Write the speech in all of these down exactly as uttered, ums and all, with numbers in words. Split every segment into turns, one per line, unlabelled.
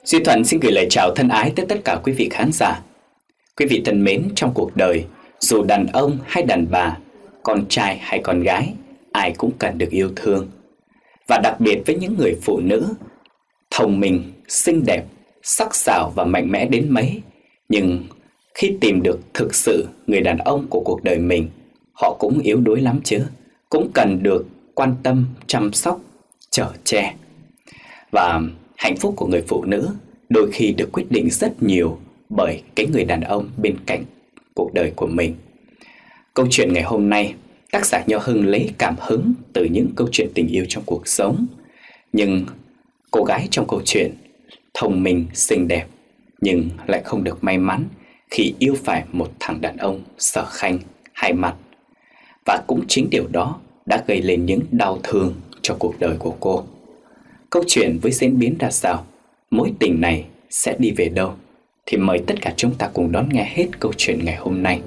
Duy Thuận xin gửi lời chào thân ái tới tất cả quý vị khán giả. Quý vị thân mến, trong cuộc đời, dù đàn ông hay đàn bà, con trai hay con gái, ai cũng cần được yêu thương. Và đặc biệt với những người phụ nữ, thông minh, xinh đẹp, sắc sảo và mạnh mẽ đến mấy, nhưng khi tìm được thực sự người đàn ông của cuộc đời mình, họ cũng yếu đuối lắm chứ, cũng cần được quan tâm, chăm sóc, chở che. Và hạnh phúc của người phụ nữ đôi khi được quyết định rất nhiều bởi cái người đàn ông bên cạnh cuộc đời của mình. Câu chuyện ngày hôm nay, tác giả Nho Hưng lấy cảm hứng từ những câu chuyện tình yêu trong cuộc sống. Nhưng cô gái trong câu chuyện thông minh, xinh đẹp, nhưng lại không được may mắn khi yêu phải một thằng đàn ông sở khanh, hai mặt. Và cũng chính điều đó đã gây lên những đau thương cho cuộc đời của cô. Câu chuyện với diễn biến ra sao? Mối tình này sẽ đi về đâu? Thì mời tất cả chúng ta cùng đón nghe hết câu chuyện ngày hôm nay.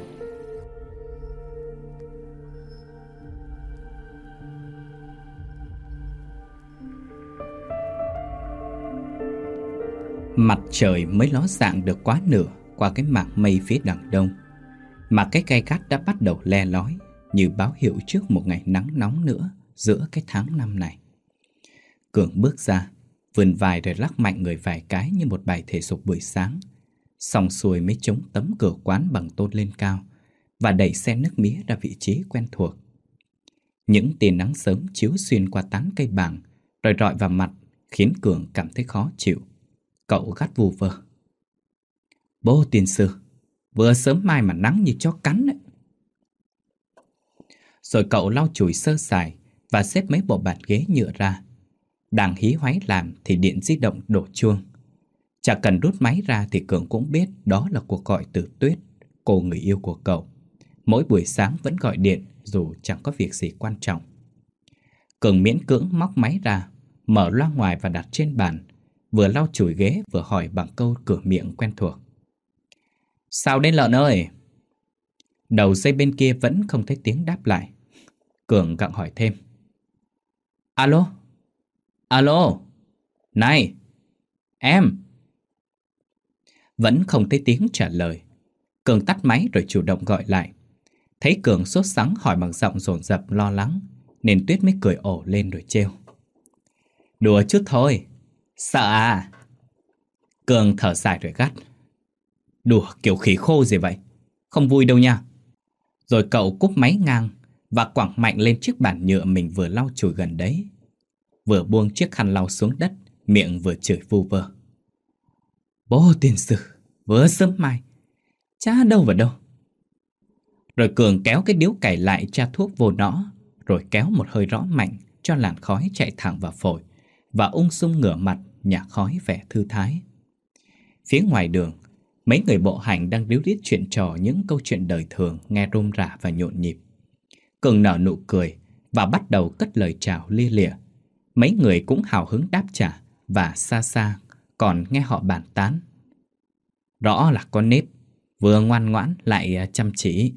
Mặt trời mới ló dạng được quá nửa qua cái mảng mây phía đằng đông, mà cái gai gắt đã bắt đầu le lói như báo hiệu trước một ngày nắng nóng nữa giữa cái tháng năm này. Cường bước ra, vươn vai rồi lắc mạnh người vài cái như một bài thể dục buổi sáng. Xong xuôi mới chống tấm cửa quán bằng tôn lên cao và đẩy xe nước mía ra vị trí quen thuộc. Những tia nắng sớm chiếu xuyên qua tán cây bàng rồi rọi vào mặt khiến Cường cảm thấy khó chịu. Cậu gắt vù vơ: "Bố tiên sư, vừa sớm mai mà nắng như chó cắn đấy." Rồi cậu lau chùi sơ sài và xếp mấy bộ bàn ghế nhựa ra. Đang hí hoáy làm thì điện di động đổ chuông. Chả cần rút máy ra thì Cường cũng biết đó là cuộc gọi từ Tuyết, cô người yêu của cậu. Mỗi buổi sáng vẫn gọi điện dù chẳng có việc gì quan trọng. Cường miễn cưỡng móc máy ra, mở loa ngoài và đặt trên bàn, vừa lau chùi ghế vừa hỏi bằng câu cửa miệng quen thuộc: "Sao đến lợn ơi?" Đầu dây bên kia vẫn không thấy tiếng đáp lại. Cường gặng hỏi thêm: "Alo? Alo? Này, em?" Vẫn không thấy tiếng trả lời. Cường tắt máy rồi chủ động gọi lại. Thấy Cường sốt sắng hỏi bằng giọng dồn dập lo lắng, nên Tuyết mới cười ổ lên rồi trêu: "Đùa chút thôi, sợ à?" Cường thở dài rồi gắt: "Đùa kiểu khỉ khô gì vậy, không vui đâu nha." Rồi cậu cúp máy ngang và quẳng mạnh lên chiếc bàn nhựa mình vừa lau chùi gần đấy. Vừa buông chiếc khăn lau xuống đất, miệng vừa chửi vu vơ: "Bố tiên sư, vừa sớm mai, chả đâu vào đâu." Rồi Cường kéo cái điếu cày lại tra thuốc vô nó, rồi kéo một hơi rõ mạnh cho làn khói chạy thẳng vào phổi và ung dung ngửa mặt nhả khói vẻ thư thái. Phía ngoài đường, mấy người bộ hành đang ríu rít chuyện trò những câu chuyện đời thường nghe rôm rả và nhộn nhịp. Cường nở nụ cười và bắt đầu cất lời chào lia lịa. Mấy người cũng hào hứng đáp trả và xa xa còn nghe họ bàn tán: "Rõ là con nít, vừa ngoan ngoãn lại chăm chỉ."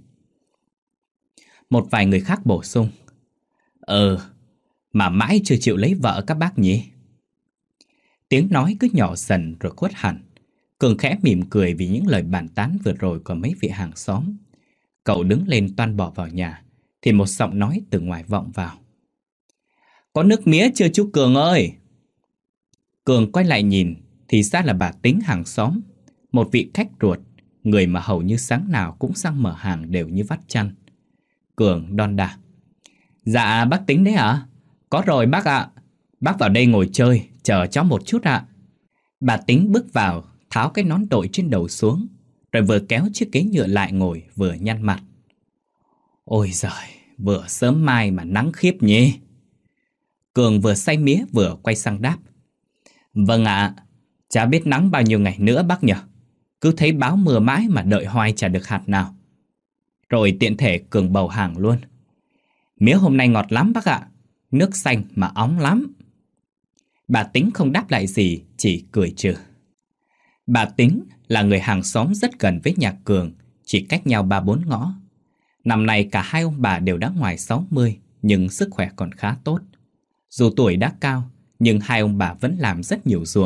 Một vài người khác bổ sung: "Ừ, mà mãi chưa chịu lấy vợ các bác nhỉ?" Tiếng nói cứ nhỏ dần rồi khuất hẳn. Cường khẽ mỉm cười vì những lời bàn tán vừa rồi của mấy vị hàng xóm. Cậu đứng lên toan bỏ vào nhà thì một giọng nói từ ngoài vọng vào: "Có nước mía chưa chú Cường ơi?" Cường quay lại nhìn thì ra là bà Tính hàng xóm, một vị khách ruột, người mà hầu như sáng nào cũng sang mở hàng đều như vắt chăn. Cường đon đả: "Dạ bác Tính đấy hả? Có rồi bác ạ. Bác vào đây ngồi chơi, chờ cháu một chút ạ." Bà Tính bước vào, tháo cái nón đội trên đầu xuống, rồi vừa kéo chiếc ghế nhựa lại ngồi vừa nhăn mặt: "Ôi giời, vừa sớm mai mà nắng khiếp nhỉ." Cường vừa xay mía vừa quay sang đáp: "Vâng ạ, chả biết nắng bao nhiêu ngày nữa bác nhỉ. Cứ thấy báo mưa mãi mà đợi hoài chả được hạt nào." Rồi tiện thể Cường bầu hàng luôn: "Mía hôm nay ngọt lắm bác ạ, nước xanh mà óng lắm." Bà Tính không đáp lại gì, chỉ cười trừ. Bà Tính là người hàng xóm rất gần với nhà Cường, chỉ cách nhau ba bốn ngõ. Năm nay cả hai ông bà đều đã ngoài sáu mươi, nhưng sức khỏe còn khá tốt. Dù tuổi đã cao, nhưng hai ông bà vẫn làm rất nhiều ruộng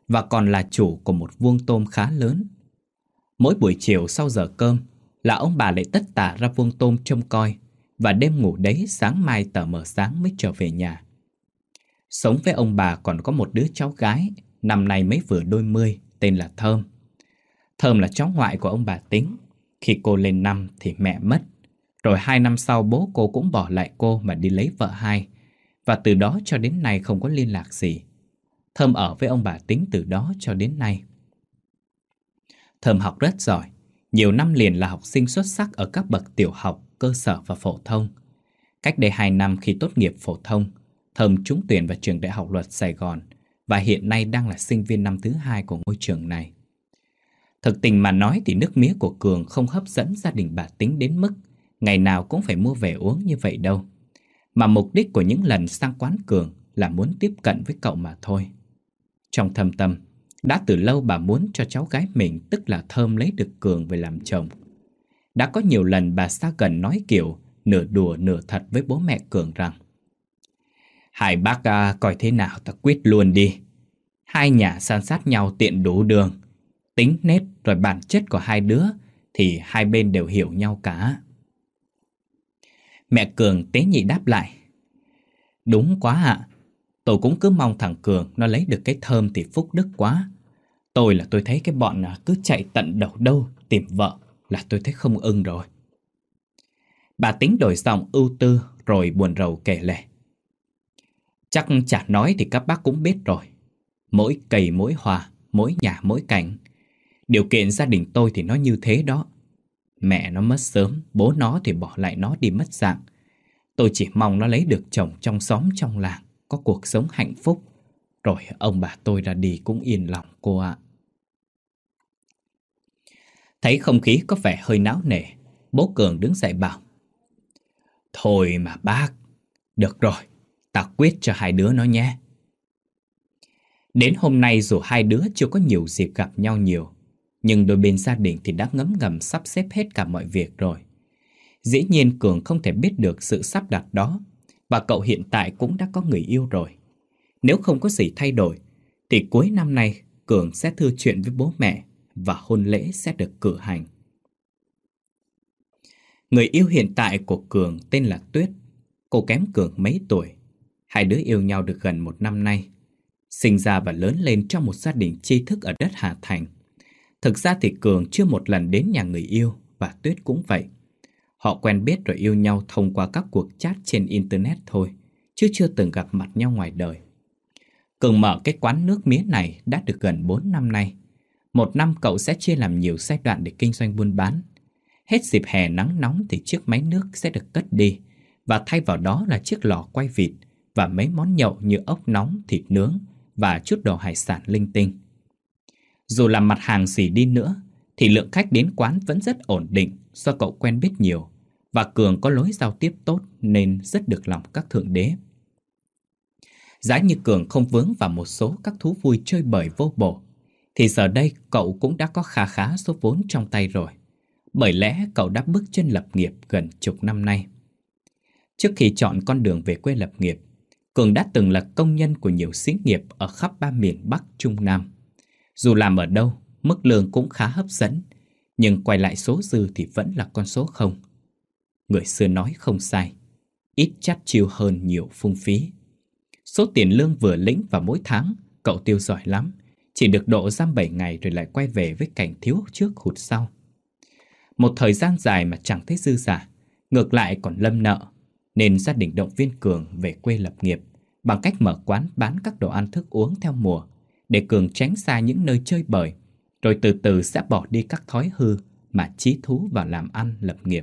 và còn là chủ của một vuông tôm khá lớn. Mỗi buổi chiều sau giờ cơm là ông bà lại tất tả ra vuông tôm trông coi, và đêm ngủ đấy sáng mai tờ mờ sáng mới trở về nhà. Sống với ông bà còn có một đứa cháu gái, năm nay mới vừa đôi mươi, tên là Thơm. Thơm là cháu ngoại của ông bà Tính. Khi cô lên năm thì mẹ mất, rồi hai năm sau bố cô cũng bỏ lại cô mà đi lấy vợ hai, và từ đó cho đến nay không có liên lạc gì. Thơm ở với ông bà Tính từ đó cho đến nay. Thơm học rất giỏi, nhiều năm liền là học sinh xuất sắc ở các bậc tiểu học, cơ sở và phổ thông. Cách đây hai năm khi tốt nghiệp phổ thông, Thơm trúng tuyển vào trường Đại học Luật Sài Gòn và hiện nay đang là sinh viên năm thứ hai của ngôi trường này. Thực tình mà nói thì nước mía của Cường không hấp dẫn gia đình bà Tính đến mức ngày nào cũng phải mua về uống như vậy đâu. Mà mục đích của những lần sang quán Cường là muốn tiếp cận với cậu mà thôi. Trong thâm tâm, đã từ lâu bà muốn cho cháu gái mình, tức là Thơm, lấy được Cường về làm chồng. Đã có nhiều lần bà xa gần nói kiểu nửa đùa nửa thật với bố mẹ Cường rằng: hai bác à, coi thế nào ta quyết luôn đi. Hai nhà san sát nhau tiện đủ đường. Tính nết rồi bản chất của hai đứa thì hai bên đều hiểu nhau cả. Mẹ Cường tế nhị đáp lại: đúng quá ạ. Tôi cũng cứ mong thằng Cường nó lấy được cái Thơm thì phúc đức quá. Tôi là tôi thấy cái bọn cứ chạy tận đầu đâu tìm vợ là tôi thấy không ưng rồi. Bà Tính đổi giọng ưu tư rồi buồn rầu kể lể: chắc chả nói thì các bác cũng biết rồi. Mỗi cây mỗi hoa, mỗi nhà mỗi cảnh. Điều kiện gia đình tôi thì nó như thế đó. Mẹ nó mất sớm, bố nó thì bỏ lại nó đi mất dạng. Tôi chỉ mong nó lấy được chồng trong xóm trong làng, có cuộc sống hạnh phúc. Rồi ông bà tôi ra đi cũng yên lòng cô ạ. Thấy không khí có vẻ hơi náo nề, bố Cường đứng dậy bảo: thôi mà bác, được rồi, ta quyết cho hai đứa nó nhé. Đến hôm nay dù hai đứa chưa có nhiều dịp gặp nhau nhiều, nhưng đôi bên gia đình thì đã ngấm ngầm sắp xếp hết cả mọi việc rồi. Dĩ nhiên Cường không thể biết được sự sắp đặt đó, và cậu hiện tại cũng đã có người yêu rồi. Nếu không có gì thay đổi thì cuối năm nay Cường sẽ thưa chuyện với bố mẹ và hôn lễ sẽ được cử hành. Người yêu hiện tại của Cường tên là Tuyết. Cô kém Cường mấy tuổi. Hai đứa yêu nhau được gần một năm nay, sinh ra và lớn lên trong một gia đình tri thức ở đất Hà Thành. Thực ra thì Cường chưa một lần đến nhà người yêu, và Tuyết cũng vậy. Họ quen biết rồi yêu nhau thông qua các cuộc chat trên Internet thôi, chứ chưa từng gặp mặt nhau ngoài đời. Cường mở cái quán nước mía này đã được gần bốn năm nay. Một năm cậu sẽ chia làm nhiều giai đoạn để kinh doanh buôn bán. Hết dịp hè nắng nóng thì chiếc máy nước sẽ được cất đi, và thay vào đó là chiếc lò quay vịt và mấy món nhậu như ốc nóng, thịt nướng và chút đồ hải sản linh tinh. Dù làm mặt hàng gì đi nữa thì lượng khách đến quán vẫn rất ổn định, do cậu quen biết nhiều và Cường có lối giao tiếp tốt nên rất được lòng các thượng đế. Giá như Cường không vướng vào một số các thú vui chơi bời vô bổ thì giờ đây cậu cũng đã có khá khá số vốn trong tay rồi. Bởi lẽ cậu đã bước chân lập nghiệp gần chục năm nay. Trước khi chọn con đường về quê lập nghiệp, Cường đã từng là công nhân của nhiều xí nghiệp ở khắp ba miền Bắc, Trung, Nam. Dù làm ở đâu, mức lương cũng khá hấp dẫn, nhưng quay lại số dư thì vẫn là con số không. Người xưa nói không sai, ít chắt chiêu hơn nhiều phung phí. Số tiền lương vừa lĩnh vào mỗi tháng, cậu tiêu giỏi lắm, chỉ được độ giam bảy ngày rồi lại quay về với cảnh thiếu trước hụt sau. Một thời gian dài mà chẳng thấy dư giả, ngược lại còn lâm nợ, nên gia đình động viên Cường về quê lập nghiệp bằng cách mở quán bán các đồ ăn thức uống theo mùa, để Cường tránh xa những nơi chơi bời, rồi từ từ sẽ bỏ đi các thói hư mà chí thú vào làm ăn lập nghiệp.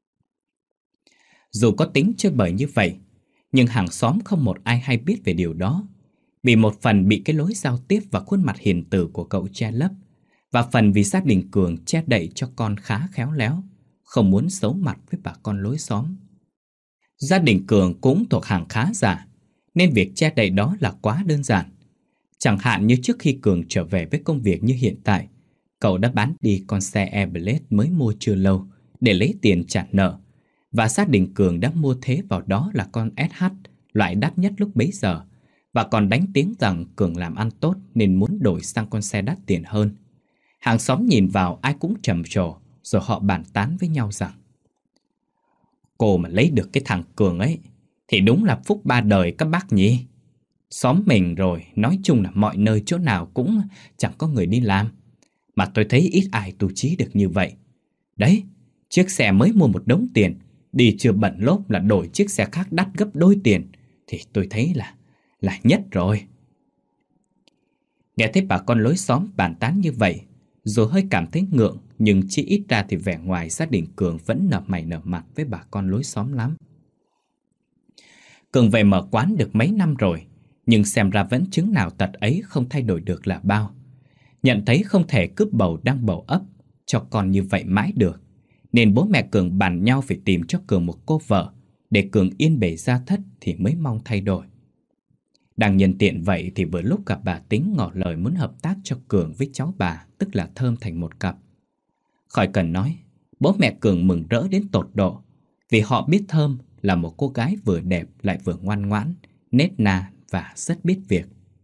Dù có tính chơi bời như vậy, nhưng hàng xóm không một ai hay biết về điều đó, vì một phần bị cái lối giao tiếp và khuôn mặt hiền từ của cậu che lấp, và phần vì gia đình Cường che đậy cho con khá khéo léo, không muốn xấu mặt với bà con lối xóm. Gia đình Cường cũng thuộc hàng khá giả, nên việc che đậy đó là quá đơn giản. Chẳng hạn như trước khi Cường trở về với công việc như hiện tại, cậu đã bán đi con xe Airblade mới mua chưa lâu để lấy tiền trả nợ, và gia đình Cường đã mua thế vào đó là con ét hát loại đắt nhất lúc bấy giờ, và còn đánh tiếng rằng Cường làm ăn tốt nên muốn đổi sang con xe đắt tiền hơn. Hàng xóm nhìn vào ai cũng trầm trồ, rồi họ bàn tán với nhau rằng: cô mà lấy được cái thằng Cường ấy thì đúng là phúc ba đời các bác nhỉ. Xóm mình rồi, nói chung là mọi nơi chỗ nào cũng chẳng có người đi làm, mà tôi thấy ít ai tu chí được như vậy. Đấy, chiếc xe mới mua một đống tiền, đi chưa bận lốp là đổi chiếc xe khác đắt gấp đôi tiền, thì tôi thấy là là nhất rồi. Nghe thấy bà con lối xóm bàn tán như vậy, dù hơi cảm thấy ngượng, nhưng chỉ ít ra thì vẻ ngoài gia đình Cường vẫn nở mày nở mặt với bà con lối xóm lắm. Cường về mở quán được mấy năm rồi, nhưng xem ra vẫn chứng nào tật ấy không thay đổi được là bao. Nhận thấy không thể cướp bầu đang bầu ấp cho con như vậy mãi được, nên bố mẹ Cường bàn nhau phải tìm cho Cường một cô vợ để Cường yên bề gia thất thì mới mong thay đổi. Đang nhân tiện vậy thì vừa lúc gặp bà Tính ngỏ lời muốn hợp tác cho Cường với cháu bà, tức là Thơm, thành một cặp. Khỏi cần nói, bố mẹ Cường mừng rỡ đến tột độ, vì họ biết Thơm là một cô gái vừa đẹp lại vừa ngoan ngoãn, nết na và rất biết việc.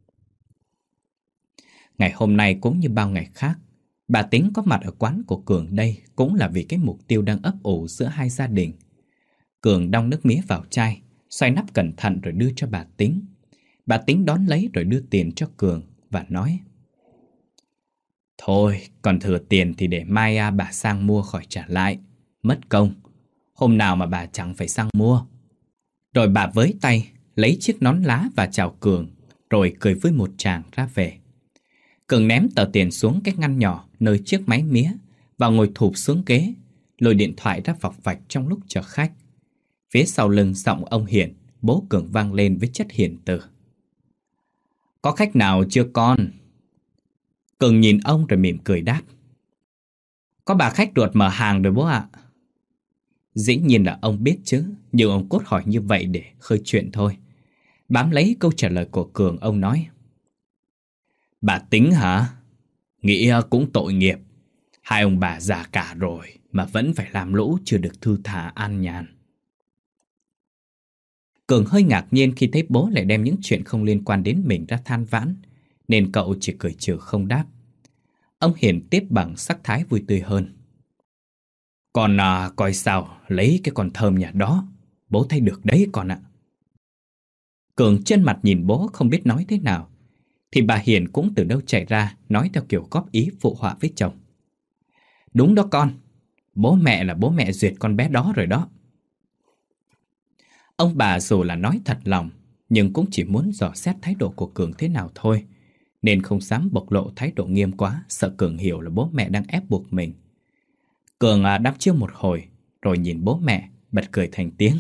Ngày hôm nay cũng như bao ngày khác, bà Tính có mặt ở quán của Cường đây cũng là vì cái mục tiêu đang ấp ủ giữa hai gia đình. Cường đong nước mía vào chai, xoay nắp cẩn thận rồi đưa cho bà Tính. Bà Tính đón lấy rồi đưa tiền cho Cường và nói: thôi, còn thừa tiền thì để mai à, bà sang mua khỏi trả lại, mất công. Hôm nào mà bà chẳng phải sang mua. Rồi bà với tay lấy chiếc nón lá và chào Cường, rồi cười với một tràng ra về. Cường ném tờ tiền xuống cái ngăn nhỏ nơi chiếc máy mía và ngồi thụp xuống ghế, lôi điện thoại ra vọc vạch trong lúc chờ khách. Phía sau lưng giọng ông Hiển, bố Cường, vang lên với chất hiền từ: có khách nào chưa con? Cường nhìn ông rồi mỉm cười đáp: có bà khách ruột mở hàng rồi bố ạ. Dĩ nhiên là ông biết chứ, nhưng ông cốt hỏi như vậy để khơi chuyện thôi. Bám lấy câu trả lời của Cường, ông nói: bà Tính hả? Nghĩ cũng tội nghiệp. Hai ông bà già cả rồi mà vẫn phải làm lũ chưa được thư thả an nhàn. Cường hơi ngạc nhiên khi thấy bố lại đem những chuyện không liên quan đến mình ra than vãn, nên cậu chỉ cười trừ không đáp. Ông Hiền tiếp bằng sắc thái vui tươi hơn: con à, coi sao lấy cái con Thơm nhà đó, bố thấy được đấy con ạ. Cường chân mặt nhìn bố không biết nói thế nào, thì bà Hiền cũng từ đâu chạy ra nói theo kiểu góp ý phụ họa với chồng: đúng đó con, bố mẹ là bố mẹ duyệt con bé đó rồi đó. Ông bà dù là nói thật lòng, nhưng cũng chỉ muốn dò xét thái độ của Cường thế nào thôi, nên không dám bộc lộ thái độ nghiêm quá, sợ Cường hiểu là bố mẹ đang ép buộc mình. Cường à, đăm chiêu một hồi, rồi nhìn bố mẹ, bật cười thành tiếng: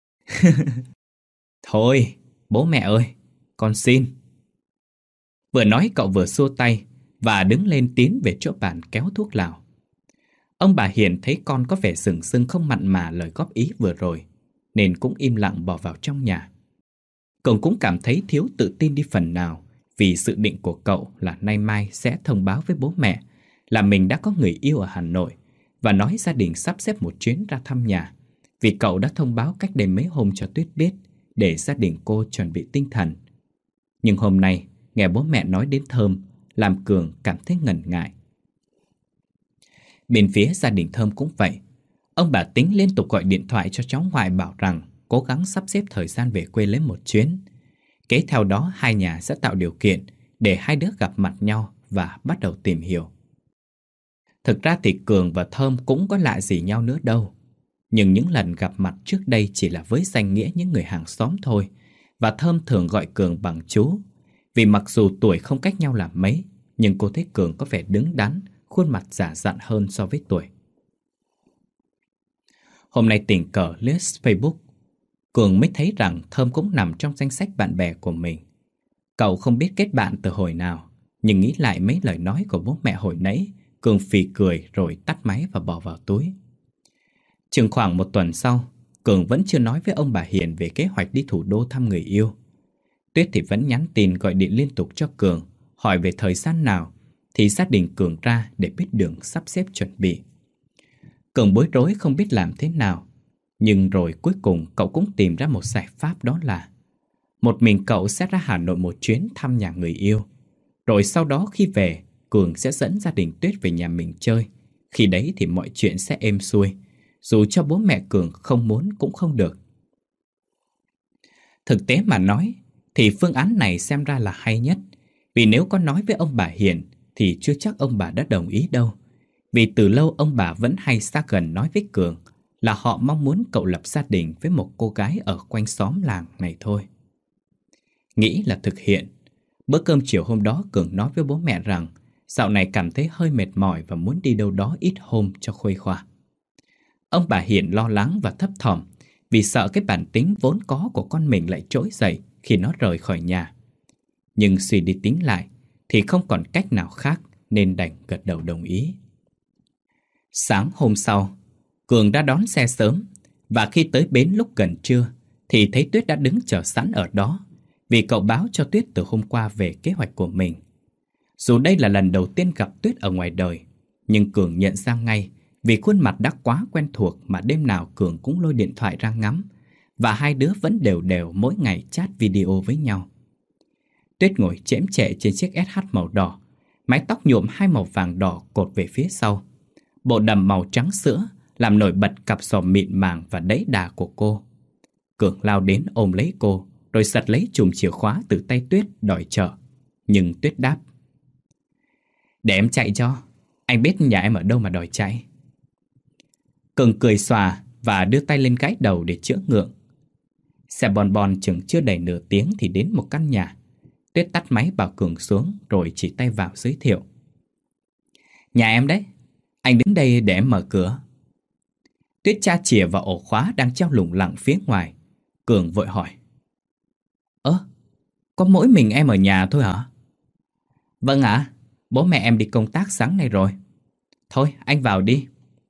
thôi, bố mẹ ơi, con xin. Vừa nói cậu vừa xua tay và đứng lên tiến về chỗ bàn kéo thuốc lào. Ông bà Hiền thấy con có vẻ sừng sưng không mặn mà lời góp ý vừa rồi, nên cũng im lặng bỏ vào trong nhà. Cường cũng cảm thấy thiếu tự tin đi phần nào, vì dự định của cậu là nay mai sẽ thông báo với bố mẹ là mình đã có người yêu ở Hà Nội, và nói gia đình sắp xếp một chuyến ra thăm nhà, vì cậu đã thông báo cách đây mấy hôm cho Tuyết biết để gia đình cô chuẩn bị tinh thần. Nhưng hôm nay nghe bố mẹ nói đến Thơm làm Cường cảm thấy ngần ngại. Bên phía gia đình Thơm cũng vậy. Ông bà Tính liên tục gọi điện thoại cho cháu ngoại bảo rằng cố gắng sắp xếp thời gian về quê lấy một chuyến. Kế theo đó hai nhà sẽ tạo điều kiện để hai đứa gặp mặt nhau và bắt đầu tìm hiểu. Thực ra thì Cường và Thơm cũng có lạ gì nhau nữa đâu. Nhưng những lần gặp mặt trước đây chỉ là với danh nghĩa những người hàng xóm thôi. Và Thơm thường gọi Cường bằng chú, vì mặc dù tuổi không cách nhau là mấy, nhưng cô thấy Cường có vẻ đứng đắn, khuôn mặt già dặn hơn so với tuổi. Hôm nay tình cờ lướt Facebook, Cường mới thấy rằng Thơm cũng nằm trong danh sách bạn bè của mình. Cậu không biết kết bạn từ hồi nào, nhưng nghĩ lại mấy lời nói của bố mẹ hồi nãy, Cường phì cười rồi tắt máy và bỏ vào túi. Chừng khoảng một tuần sau, Cường vẫn chưa nói với ông bà Hiền về kế hoạch đi thủ đô thăm người yêu. Tuyết thì vẫn nhắn tin gọi điện liên tục cho Cường, hỏi về thời gian nào thì gia đình Cường ra để biết đường sắp xếp chuẩn bị. Cường bối rối không biết làm thế nào, nhưng rồi cuối cùng cậu cũng tìm ra một giải pháp, đó là Một mình cậu sẽ ra Hà Nội một chuyến thăm nhà người yêu. Rồi sau đó khi về, Cường sẽ dẫn gia đình Tuyết về nhà mình chơi. Khi đấy thì mọi chuyện sẽ êm xuôi. Dù cho bố mẹ Cường không muốn cũng không được. Thực tế mà nói thì phương án này xem ra là hay nhất. Vì nếu có nói với ông bà Hiền thì chưa chắc ông bà đã đồng ý đâu. Vì từ lâu ông bà vẫn hay xa gần nói với Cường là họ mong muốn cậu lập gia đình với một cô gái ở quanh xóm làng này thôi. Nghĩ là thực hiện. Bữa cơm chiều hôm đó Cường nói với bố mẹ rằng dạo này cảm thấy hơi mệt mỏi và muốn đi đâu đó ít hôm cho khuây khỏa. Ông bà Hiền lo lắng và thấp thỏm vì sợ cái bản tính vốn có của con mình lại trỗi dậy khi nó rời khỏi nhà. Nhưng suy đi tính lại thì không còn cách nào khác nên đành gật đầu đồng ý. Sáng hôm sau, Cường đã đón xe sớm và khi tới bến lúc gần trưa thì thấy Tuyết đã đứng chờ sẵn ở đó vì cậu báo cho Tuyết từ hôm qua về kế hoạch của mình. Dù đây là lần đầu tiên gặp Tuyết ở ngoài đời, nhưng Cường nhận ra ngay vì khuôn mặt đã quá quen thuộc mà đêm nào Cường cũng lôi điện thoại ra ngắm và hai đứa vẫn đều đều mỗi ngày chat video với nhau. Tuyết ngồi chễm chệ trên chiếc ét hát màu đỏ, mái tóc nhuộm hai màu vàng đỏ cột về phía sau. Bộ đầm màu trắng sữa làm nổi bật cặp sò mịn màng và đẫy đà của cô. Cường lao đến ôm lấy cô, rồi giật lấy chùm chìa khóa từ tay Tuyết đòi chở. Nhưng Tuyết đáp: "Để em chạy cho, anh biết nhà em ở đâu mà đòi chạy." Cường cười xòa và đưa tay lên gãi đầu để chữa ngượng. Xe bon bon chừng chưa đầy nửa tiếng thì đến một căn nhà. Tuyết tắt máy bảo Cường xuống rồi chỉ tay vào giới thiệu: "Nhà em đấy, anh đứng đây để em mở cửa." Tuyết tra chìa vào ổ khóa đang treo lủng lẳng phía ngoài. Cường vội hỏi: "Ơ, có mỗi mình em ở nhà thôi hả?" "Vâng ạ, à, bố mẹ em đi công tác sáng nay rồi." "Thôi, anh vào đi."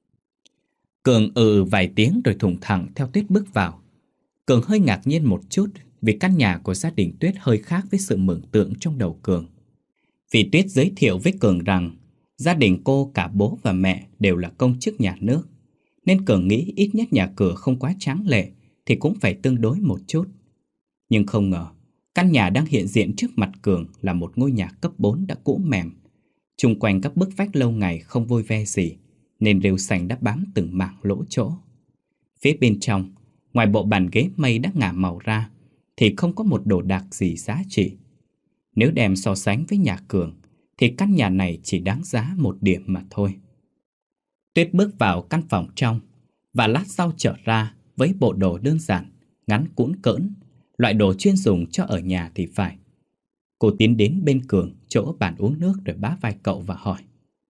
Cường ừ vài tiếng rồi thủng thẳng theo Tuyết bước vào. Cường hơi ngạc nhiên một chút vì căn nhà của gia đình Tuyết hơi khác với sự mường tượng trong đầu Cường. Vì Tuyết giới thiệu với Cường rằng gia đình cô cả bố và mẹ đều là công chức nhà nước, nên Cường nghĩ ít nhất nhà cửa không quá tráng lệ thì cũng phải tương đối một chút. Nhưng không ngờ, căn nhà đang hiện diện trước mặt Cường là một ngôi nhà cấp bốn đã cũ mềm. Chung quanh các bức vách lâu ngày không vôi ve gì, nên rêu xanh đã bám từng mảng lỗ chỗ. Phía bên trong, ngoài bộ bàn ghế mây đã ngả màu ra, thì không có một đồ đạc gì giá trị. Nếu đem so sánh với nhà Cường, thì căn nhà này chỉ đáng giá một điểm mà thôi. Tuyết bước vào căn phòng trong, và lát sau trở ra với bộ đồ đơn giản, ngắn cũn cỡn, loại đồ chuyên dùng cho ở nhà thì phải. Cô tiến đến bên Cường, chỗ bàn uống nước rồi bá vai cậu và hỏi: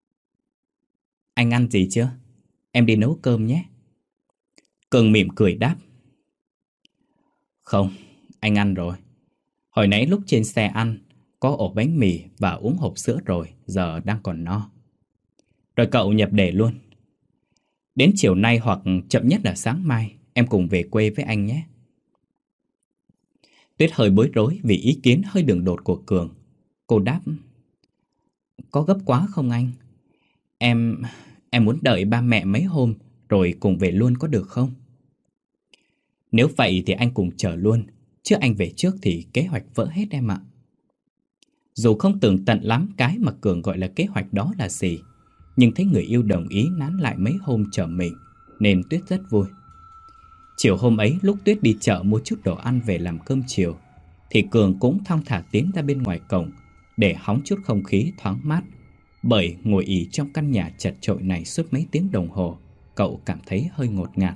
"Anh ăn gì chưa? Em đi nấu cơm nhé." Cường mỉm cười đáp: "Không, anh ăn rồi. Hồi nãy lúc trên xe ăn, có ổ bánh mì và uống hộp sữa rồi, giờ đang còn no." Rồi cậu nhập đề luôn: "Đến chiều nay hoặc chậm nhất là sáng mai, em cùng về quê với anh nhé." Tuyết hơi bối rối vì ý kiến hơi đường đột của Cường. Cô đáp: "Có gấp quá không anh? Em... em muốn đợi ba mẹ mấy hôm rồi cùng về luôn có được không?" "Nếu vậy thì anh cùng chờ luôn, chứ anh về trước thì kế hoạch vỡ hết em ạ." Dù không tường tận lắm cái mà Cường gọi là kế hoạch đó là gì, nhưng thấy người yêu đồng ý nán lại mấy hôm chờ mình, nên Tuyết rất vui. Chiều hôm ấy lúc Tuyết đi chợ mua chút đồ ăn về làm cơm chiều, thì Cường cũng thong thả tiến ra bên ngoài cổng để hóng chút không khí thoáng mát. Bởi ngồi ì trong căn nhà chật chội này suốt mấy tiếng đồng hồ, cậu cảm thấy hơi ngột ngạt.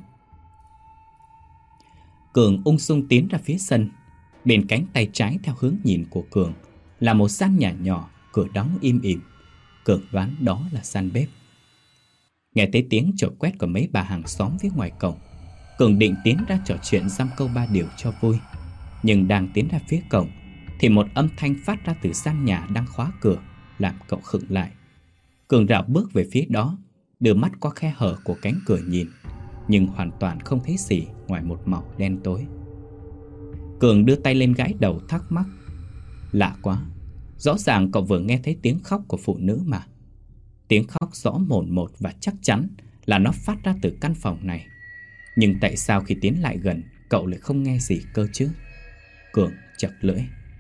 Cường ung dung tiến ra phía sân. Bên cánh tay trái theo hướng nhìn của Cường là một gian nhà nhỏ, cửa đóng im ỉm. Cường đoán đó là gian bếp. Nghe thấy tiếng chổi quét của mấy bà hàng xóm phía ngoài cổng, Cường định tiến ra trò chuyện dăm câu ba điều cho vui. Nhưng đang tiến ra phía cổng thì một âm thanh phát ra từ gian nhà đang khóa cửa làm cậu khựng lại. Cường rảo bước về phía đó, đưa mắt qua khe hở của cánh cửa nhìn, nhưng hoàn toàn không thấy gì ngoài một màu đen tối. Cường đưa tay lên gãi đầu thắc mắc: lạ quá, rõ ràng cậu vừa nghe thấy tiếng khóc của phụ nữ mà. Tiếng khóc rõ mồn một và chắc chắn là nó phát ra từ căn phòng này. Nhưng tại sao khi tiến lại gần cậu lại không nghe gì cơ chứ? Cường chật lưỡi.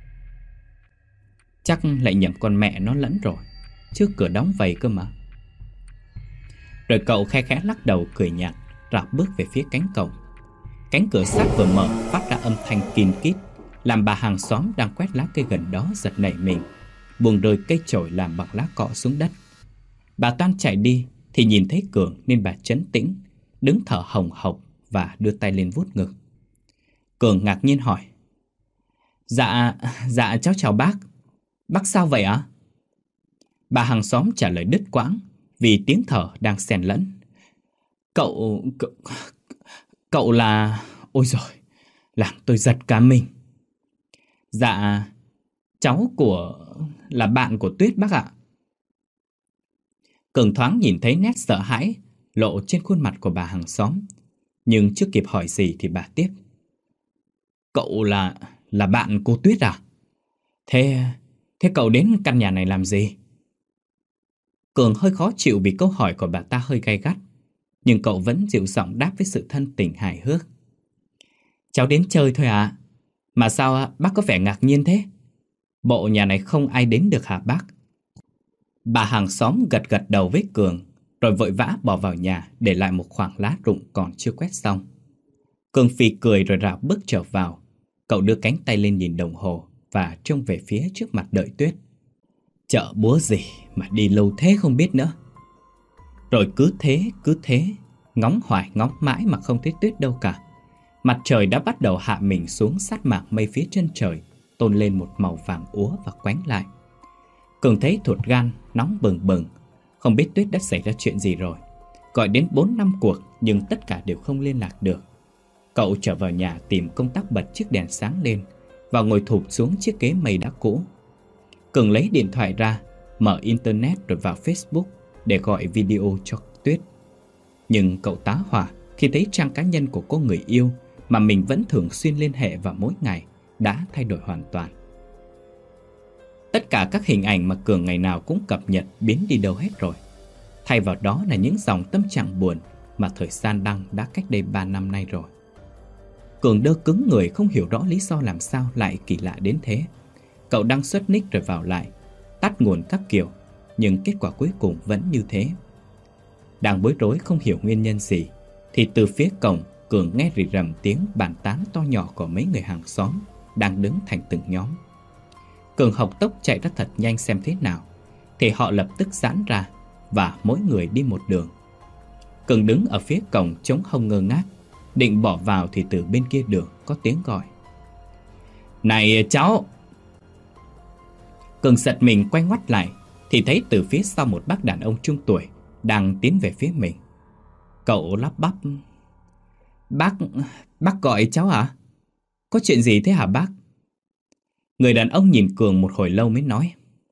Chắc lại nhầm con mẹ nó lẫn rồi, chứ cửa đóng vầy cơ mà. Rồi cậu khe khẽ lắc đầu cười nhạt, rảo bước về phía cánh cổng. Cánh cửa sắt vừa mở phát ra âm thanh kín kít, làm bà hàng xóm đang quét lá cây gần đó giật nảy mình, buông rơi cây chổi làm bằng lá cọ xuống đất. Bà toan chạy đi thì nhìn thấy Cường nên bà trấn tĩnh, đứng thở hồng hộc và đưa tay lên vuốt ngực. Cường ngạc nhiên hỏi: Dạ, dạ cháu chào bác. Bác sao vậy ạ? Bà hàng xóm trả lời đứt quãng vì tiếng thở đang xen lẫn. Cậu... cậu... Cậu là... Ôi giời, làm tôi giật cả mình. Dạ, cháu của... là bạn của Tuyết bác ạ. Cường thoáng nhìn thấy nét sợ hãi lộ trên khuôn mặt của bà hàng xóm, nhưng chưa kịp hỏi gì thì bà tiếp: Cậu là... là bạn cô Tuyết à? Thế... thế cậu đến căn nhà này làm gì? Cường hơi khó chịu vì câu hỏi của bà ta hơi gay gắt, nhưng cậu vẫn dịu giọng đáp với sự thân tình hài hước: Cháu đến chơi thôi ạ. À? Mà sao bác có vẻ ngạc nhiên thế? Bộ nhà này không ai đến được hả bác? Bà hàng xóm gật gật đầu với Cường, rồi vội vã bỏ vào nhà để lại một khoảng lá rụng còn chưa quét xong. Cường phì cười rồi rảo bước trở vào. Cậu đưa cánh tay lên nhìn đồng hồ và trông về phía trước mặt đợi Tuyết. Chợ búa gì mà đi lâu thế không biết nữa. Rồi cứ thế, cứ thế, ngóng hoài ngóng mãi mà không thấy Tuyết đâu cả. Mặt trời đã bắt đầu hạ mình xuống sát mảng mây phía chân trời, tôn lên một màu vàng úa và quánh lại. Cường thấy thụt gan, nóng bừng bừng. Không biết Tuyết đã xảy ra chuyện gì rồi. Gọi đến bốn năm cuộc nhưng tất cả đều không liên lạc được. Cậu trở vào nhà tìm công tắc bật chiếc đèn sáng lên và ngồi thụp xuống chiếc ghế mây đã cũ. Cường lấy điện thoại ra, mở internet rồi vào Facebook để gọi video cho Tuyết. Nhưng cậu tá hỏa khi thấy trang cá nhân của cô người yêu mà mình vẫn thường xuyên liên hệ vào mỗi ngày đã thay đổi hoàn toàn. Tất cả các hình ảnh mà Cường ngày nào cũng cập nhật biến đi đâu hết rồi. Thay vào đó là những dòng tâm trạng buồn mà thời gian đăng đã cách đây ba năm nay rồi. Cường đơ cứng người không hiểu rõ lý do làm sao lại kỳ lạ đến thế. Cậu đăng xuất nick rồi vào lại, tắt nguồn các kiểu, nhưng kết quả cuối cùng vẫn như thế. Đang bối rối không hiểu nguyên nhân gì thì từ phía cổng, Cường nghe rì rầm tiếng bàn tán to nhỏ của mấy người hàng xóm đang đứng thành từng nhóm. Cường học tốc chạy ra thật nhanh xem thế nào thì họ lập tức giãn ra và mỗi người đi một đường. Cường đứng ở phía cổng trống hông ngơ ngác, định bỏ vào thì từ bên kia đường có tiếng gọi: Này cháu! Cường giật mình quay ngoắt lại thì thấy từ phía sau một bác đàn ông trung tuổi đang tiến về phía mình. Cậu lắp bắp: Bác... bác gọi cháu hả? Có chuyện gì thế hả bác? Người đàn ông nhìn Cường một hồi lâu mới nói: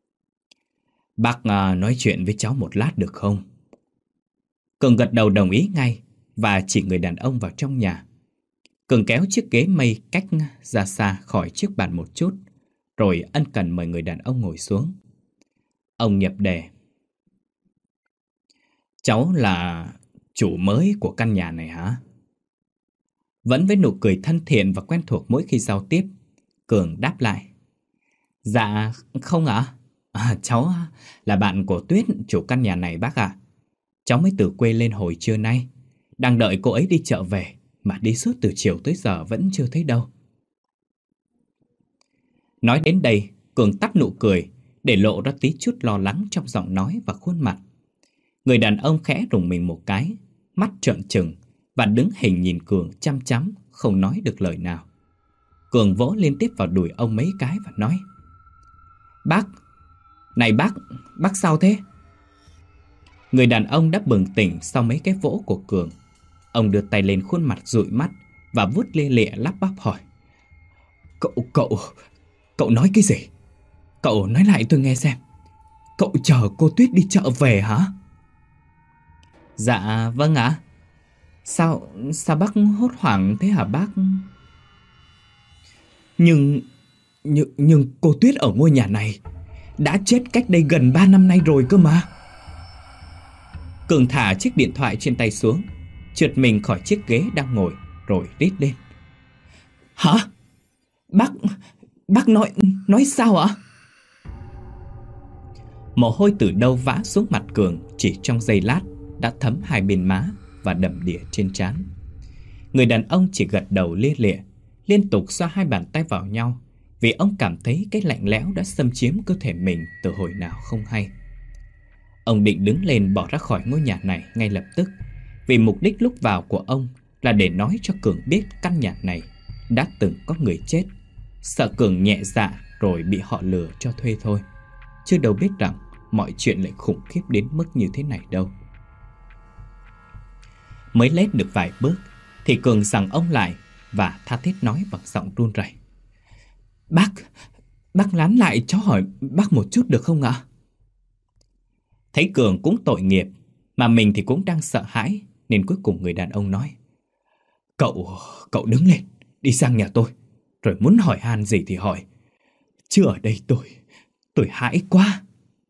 Bác à, nói chuyện với cháu một lát được không? Cường gật đầu đồng ý ngay và chỉ người đàn ông vào trong nhà. Cường kéo chiếc ghế mây cách ra xa khỏi chiếc bàn một chút, rồi ân cần mời người đàn ông ngồi xuống. Ông nhập đề: Cháu là chủ mới của căn nhà này hả? Vẫn với nụ cười thân thiện và quen thuộc mỗi khi giao tiếp, Cường đáp lại: Dạ không ạ. À, cháu là bạn của Tuyết, chủ căn nhà này bác ạ. Cháu mới từ quê lên hồi trưa nay, đang đợi cô ấy đi chợ về mà đi suốt từ chiều tới giờ vẫn chưa thấy đâu. Nói đến đây, Cường tắt nụ cười để lộ ra tí chút lo lắng trong giọng nói và khuôn mặt. Người đàn ông khẽ rùng mình một cái, mắt trợn trừng và đứng hình nhìn Cường chăm chăm, không nói được lời nào. Cường vỗ liên tiếp vào đùi ông mấy cái và nói: Bác! Này bác! Bác sao thế? Người đàn ông đã bừng tỉnh sau mấy cái vỗ của Cường. Ông đưa tay lên khuôn mặt dụi mắt và vuốt lia lịa lắp bắp hỏi: Cậu, cậu, cậu nói cái gì? Cậu nói lại tôi nghe xem. Cậu chờ cô Tuyết đi chợ về hả? Dạ vâng ạ. Sao, sao bác hốt hoảng thế hả bác? Nhưng, nhưng, nhưng cô Tuyết ở ngôi nhà này đã chết cách đây gần ba năm nay rồi cơ mà. Cường thả chiếc điện thoại trên tay xuống, trượt mình khỏi chiếc ghế đang ngồi rồi rít lên: Hả?
Bác, bác nói, nói sao ạ?
Mồ hôi từ đâu vã xuống mặt Cường chỉ trong giây lát đã thấm hai bên má và đầm đìa trên trán. Người đàn ông chỉ gật đầu lia lịa, liên tục xoa hai bàn tay vào nhau, vì ông cảm thấy cái lạnh lẽo đã xâm chiếm cơ thể mình từ hồi nào không hay. Ông định đứng lên bỏ ra khỏi ngôi nhà này ngay lập tức, vì mục đích lúc vào của ông là để nói cho Cường biết căn nhà này đã từng có người chết, sợ Cường nhẹ dạ rồi bị họ lừa cho thuê thôi, chứ đâu biết rằng mọi chuyện lại khủng khiếp đến mức như thế này đâu. Mới lết được vài bước thì Cường giằng ông lại và tha thiết nói bằng giọng run rẩy:
Bác, bác lán lại cháu hỏi bác một chút được không ạ?
Thấy Cường cũng tội nghiệp, mà mình thì cũng đang sợ hãi, nên cuối cùng người đàn ông nói:
Cậu, cậu đứng lên, đi sang nhà tôi, rồi muốn hỏi han gì thì hỏi. Chứ ở đây tôi, tôi hãi quá.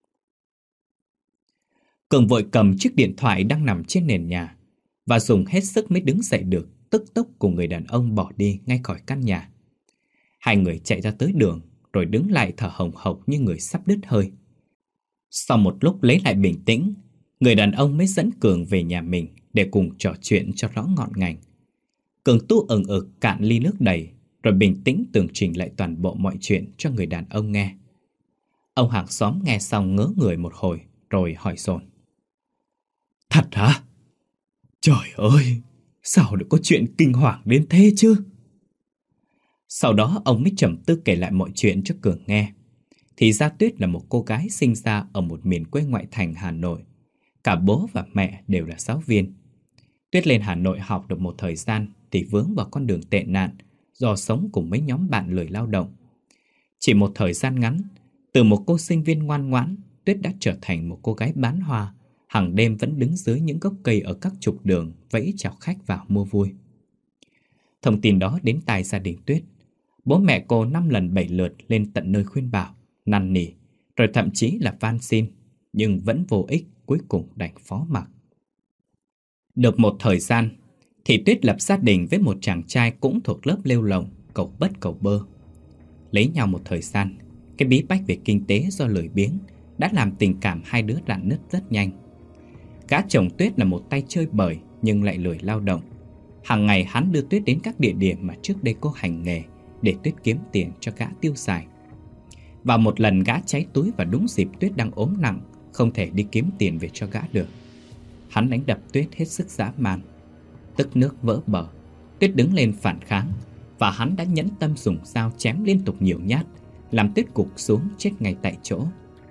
Cường vội cầm chiếc điện thoại đang nằm trên nền nhà và dùng hết sức mới đứng dậy được, tức tốc cùng người đàn ông bỏ đi ngay khỏi căn nhà. Hai người chạy ra tới đường rồi đứng lại thở hồng hộc như người sắp đứt hơi. Sau một lúc lấy lại bình tĩnh, người đàn ông mới dẫn Cường về nhà mình để cùng trò chuyện cho rõ ngọn ngành. Cường tu ừng ực cạn ly nước đầy, rồi bình tĩnh tường trình lại toàn bộ mọi chuyện cho người đàn ông nghe. Ông hàng xóm nghe xong ngớ người một hồi rồi hỏi dồn:
Thật hả? Trời ơi, sao được có chuyện kinh hoàng đến thế chứ?
Sau đó ông mới trầm tư kể lại mọi chuyện cho Cường nghe. Thì ra Tuyết là một cô gái sinh ra ở một miền quê ngoại thành Hà Nội. Cả bố và mẹ đều là giáo viên. Tuyết lên Hà Nội học được một thời gian thì vướng vào con đường tệ nạn do sống cùng mấy nhóm bạn lười lao động. Chỉ một thời gian ngắn, từ một cô sinh viên ngoan ngoãn, Tuyết đã trở thành một cô gái bán hoa, hàng đêm vẫn đứng dưới những gốc cây ở các trục đường vẫy chào khách vào mua vui. Thông tin đó đến tai gia đình Tuyết. Bố mẹ cô năm lần bảy lượt lên tận nơi khuyên bảo, năn nỉ, rồi thậm chí là van xin, nhưng vẫn vô ích, cuối cùng đành phó mặc. Được một thời gian thì Tuyết lập gia đình với một chàng trai cũng thuộc lớp lêu lồng, cẩu bất cẩu bơ. Lấy nhau một thời gian, cái bí bách về kinh tế do lười biếng đã làm tình cảm hai đứa rạn nứt rất nhanh. Gã chồng Tuyết là một tay chơi bời nhưng lại lười lao động. Hàng ngày hắn đưa Tuyết đến các địa điểm mà trước đây cô hành nghề để Tuyết kiếm tiền cho gã tiêu xài. Và một lần gã cháy túi vào đúng dịp Tuyết đang ốm nặng, không thể đi kiếm tiền về cho gã được. Hắn đánh đập Tuyết hết sức dã man. Tức nước vỡ bờ, Tuyết đứng lên phản kháng, và hắn đã nhẫn tâm dùng dao chém liên tục nhiều nhát, làm Tuyết gục xuống chết ngay tại chỗ.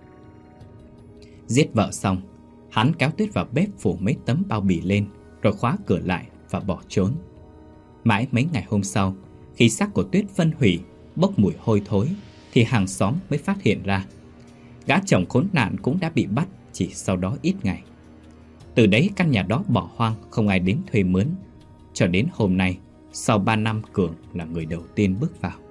Giết vợ xong, hắn kéo Tuyết vào bếp phủ mấy tấm bao bì lên, rồi khóa cửa lại và bỏ trốn. Mãi mấy ngày hôm sau, khi xác của Tuyết phân hủy, bốc mùi hôi thối, thì hàng xóm mới phát hiện ra. Gã chồng khốn nạn cũng đã bị bắt chỉ sau đó ít ngày. Từ đấy căn nhà đó bỏ hoang, không ai đến thuê mướn. Cho đến hôm nay, sau ba năm, Cường là người đầu tiên bước vào.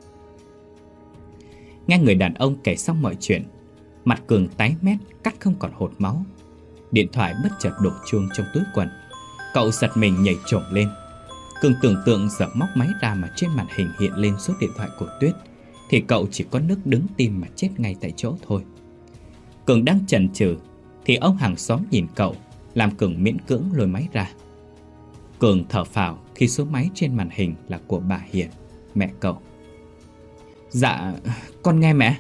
Nghe người đàn ông kể xong mọi chuyện, mặt Cường tái mét, cắt không còn hột máu. Điện thoại bất chợt đổ chuông trong túi quần. Cậu giật mình nhảy chồm lên. Cường tưởng tượng giờ móc máy ra mà trên màn hình hiện lên số điện thoại của Tuyết, thì cậu chỉ có nước đứng tim mà chết ngay tại chỗ thôi. Cường đang chần chừ thì ông hàng xóm nhìn cậu, làm Cường miễn cưỡng lôi máy ra. Cường thở phào khi số máy trên màn hình là của bà Hiền, mẹ cậu. Dạ, con nghe mẹ.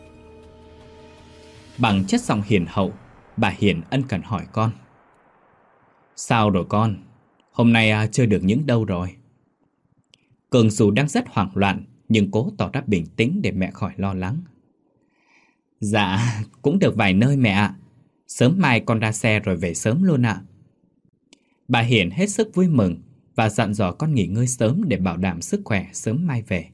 Bằng chất giọng hiền hậu, bà Hiền ân cần hỏi con: Sao rồi con? Hôm nay à, chơi được những đâu rồi? Cường dù đang rất hoảng loạn, nhưng cố tỏ ra bình tĩnh để mẹ khỏi lo lắng. Dạ, cũng được vài nơi mẹ ạ. Sớm mai con ra xe rồi về sớm luôn ạ. Bà Hiền hết sức vui mừng và dặn dò con nghỉ ngơi sớm để bảo đảm sức khỏe sớm mai về.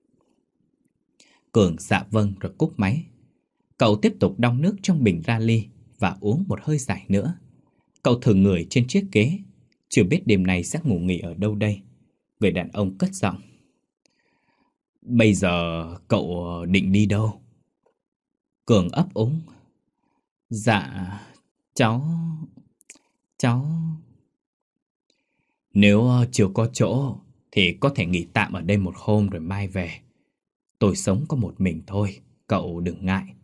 Cường dạ vâng rồi cúp máy. Cậu tiếp tục đong nước trong bình ra ly và uống một hơi dài nữa. Cậu thử người trên chiếc ghế, chưa biết đêm nay sẽ ngủ nghỉ ở đâu đây. Người đàn ông cất giọng: Bây giờ cậu định đi đâu? Cường ấp úng: Dạ, cháu... cháu... Nếu chưa có chỗ thì có thể nghỉ tạm ở đây một hôm rồi mai về. Tôi sống có một mình thôi, cậu đừng ngại.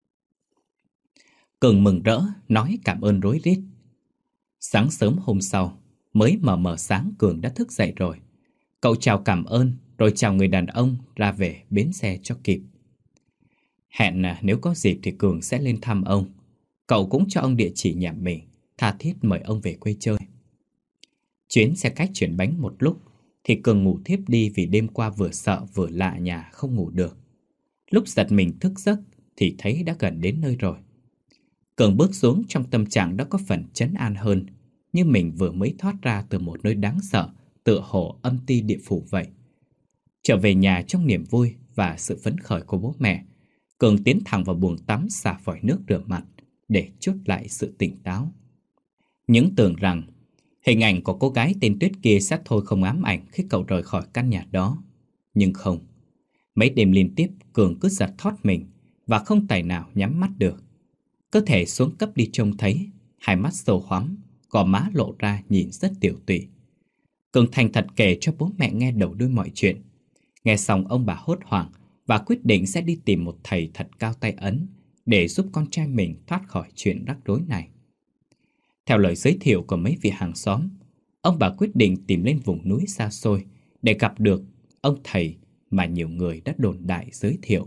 Cường mừng rỡ, nói cảm ơn rối rít. Sáng sớm hôm sau, mới mờ mờ sáng Cường đã thức dậy rồi. Cậu chào cảm ơn, rồi chào người đàn ông ra về bến xe cho kịp. Hẹn nếu có dịp thì Cường sẽ lên thăm ông. Cậu cũng cho ông địa chỉ nhà mình, tha thiết mời ông về quê chơi. Chuyến xe khách chuyển bánh một lúc thì Cường ngủ thiếp đi vì đêm qua vừa sợ vừa lạ nhà không ngủ được. Lúc giật mình thức giấc thì thấy đã gần đến nơi rồi. Cường bước xuống trong tâm trạng đã có phần trấn an hơn, như mình vừa mới thoát ra từ một nơi đáng sợ, tựa hồ âm ti địa phủ vậy. Trở về nhà trong niềm vui và sự phấn khởi của bố mẹ, Cường tiến thẳng vào buồng tắm xả vòi nước rửa mặt để trút lại sự tỉnh táo. Những tưởng rằng hình ảnh của cô gái tên Tuyết kia sẽ thôi không ám ảnh khi cậu rời khỏi căn nhà đó. Nhưng không. Mấy đêm liên tiếp Cường cứ giật thót mình và không tài nào nhắm mắt được. Cơ thể xuống cấp đi trông thấy, hai mắt sâu hoắm, gò má lộ ra nhìn rất tiểu tụy. Cường thành thật kể cho bố mẹ nghe đầu đuôi mọi chuyện. Nghe xong ông bà hốt hoảng và quyết định sẽ đi tìm một thầy thật cao tay ấn để giúp con trai mình thoát khỏi chuyện rắc rối này. Theo lời giới thiệu của mấy vị hàng xóm, ông bà quyết định tìm lên vùng núi xa xôi để gặp được ông thầy mà nhiều người đã đồn đại giới thiệu.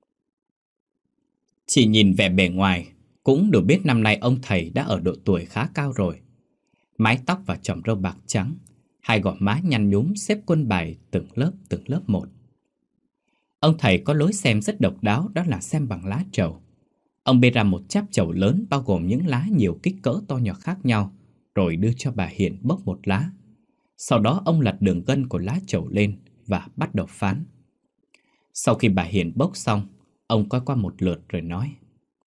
Chỉ nhìn vẻ bề ngoài cũng đủ biết năm nay ông thầy đã ở độ tuổi khá cao rồi. Mái tóc và chòm râu bạc trắng, hai gò má nhăn nhúm xếp quân bài từng lớp từng lớp một. Ông thầy có lối xem rất độc đáo, đó là xem bằng lá trầu. Ông bê ra một cháp trầu lớn bao gồm những lá nhiều kích cỡ to nhỏ khác nhau, rồi đưa cho bà Hiền bốc một lá. Sau đó ông lật đường gân của lá trầu lên và bắt đầu phán. Sau khi bà Hiền bốc xong, ông coi qua một lượt rồi nói: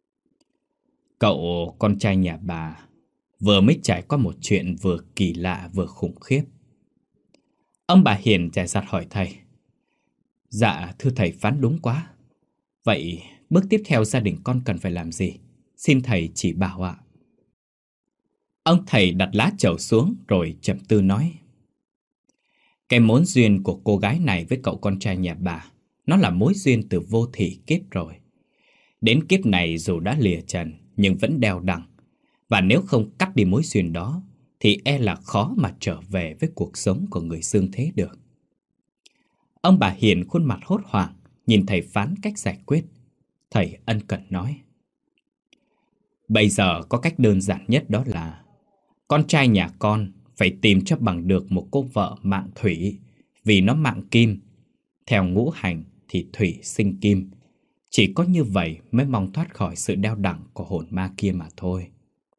Cậu con trai nhà bà vừa mới trải qua một chuyện vừa kỳ lạ vừa khủng khiếp. Ông bà Hiền dè dặt hỏi thầy: Dạ thưa thầy phán đúng quá. Vậy bước tiếp theo gia đình con cần phải làm gì? Xin thầy chỉ bảo ạ. Ông thầy đặt lá trầu xuống rồi trầm tư nói: Cái mối duyên của cô gái này với cậu con trai nhà bà, nó là mối duyên từ vô thị kiếp rồi. Đến kiếp này dù đã lìa trần nhưng vẫn đeo đẳng. Và nếu không cắt đi mối duyên đó thì e là khó mà trở về với cuộc sống của người dương thế được. Ông bà Hiền khuôn mặt hốt hoảng nhìn thầy phán cách giải quyết. Thầy ân cần nói: Bây giờ có cách đơn giản nhất, đó là con trai nhà con phải tìm cho bằng được một cô vợ mạng thủy, vì nó mạng kim. Theo ngũ hành thì thủy sinh kim. Chỉ có như vậy mới mong thoát khỏi sự đeo đẳng của hồn ma kia mà thôi.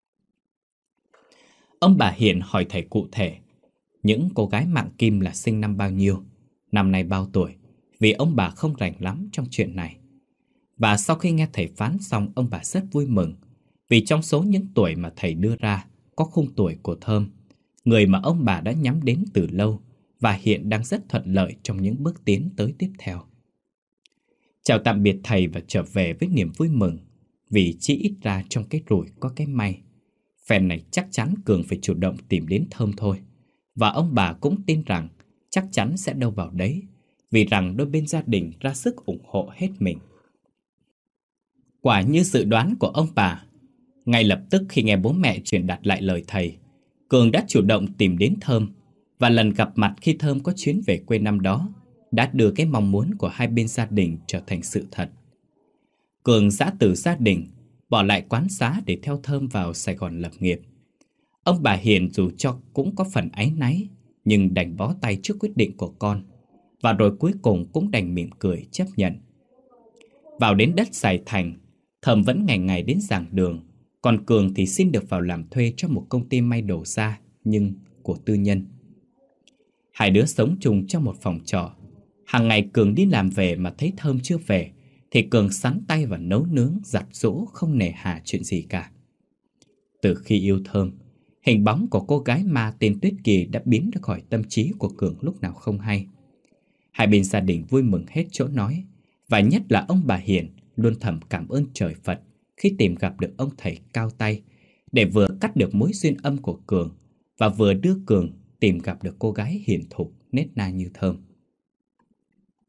Ông bà Hiền hỏi thầy cụ thể những cô gái mạng kim là sinh năm bao nhiêu, năm nay bao tuổi, vì ông bà không rành lắm trong chuyện này. Và sau khi nghe thầy phán xong, ông bà rất vui mừng, vì trong số những tuổi mà thầy đưa ra có khung tuổi của Thơm, người mà ông bà đã nhắm đến từ lâu và hiện đang rất thuận lợi trong những bước tiến tới tiếp theo. Chào tạm biệt thầy và trở về với niềm vui mừng, vì chỉ ít ra trong cái rủi có cái may. Phen này chắc chắn Cường phải chủ động tìm đến Thơm thôi. Và ông bà cũng tin rằng chắc chắn sẽ đâu vào đấy, vì rằng đôi bên gia đình ra sức ủng hộ hết mình. Quả như dự đoán của ông bà, ngay lập tức khi nghe bố mẹ truyền đạt lại lời thầy, Cường đã chủ động tìm đến Thơm. Và lần gặp mặt khi Thơm có chuyến về quê năm đó đã đưa cái mong muốn của hai bên gia đình trở thành sự thật. Cường giã từ gia đình, bỏ lại quán xá để theo Thơm vào Sài Gòn lập nghiệp. Ông bà Hiền dù cho cũng có phần áy náy, nhưng đành bó tay trước quyết định của con, và rồi cuối cùng cũng đành mỉm cười chấp nhận. Vào đến đất Sài Thành, Thơm vẫn ngày ngày đến giảng đường, còn Cường thì xin được vào làm thuê cho một công ty may đồ da, nhưng của tư nhân. Hai đứa sống chung trong một phòng trọ. Hàng ngày Cường đi làm về mà thấy Thơm chưa về thì Cường sắn tay vào nấu nướng, giặt giũ không nề hà chuyện gì cả. Từ khi yêu Thơm, hình bóng của cô gái ma tên Tuyết kia đã biến ra khỏi tâm trí của Cường lúc nào không hay. Hai bên gia đình vui mừng hết chỗ nói, và nhất là ông bà Hiền luôn thầm cảm ơn trời Phật khi tìm gặp được ông thầy cao tay, để vừa cắt được mối duyên âm của Cường và vừa đưa Cường tìm gặp được cô gái hiền thục nết na như Thơm.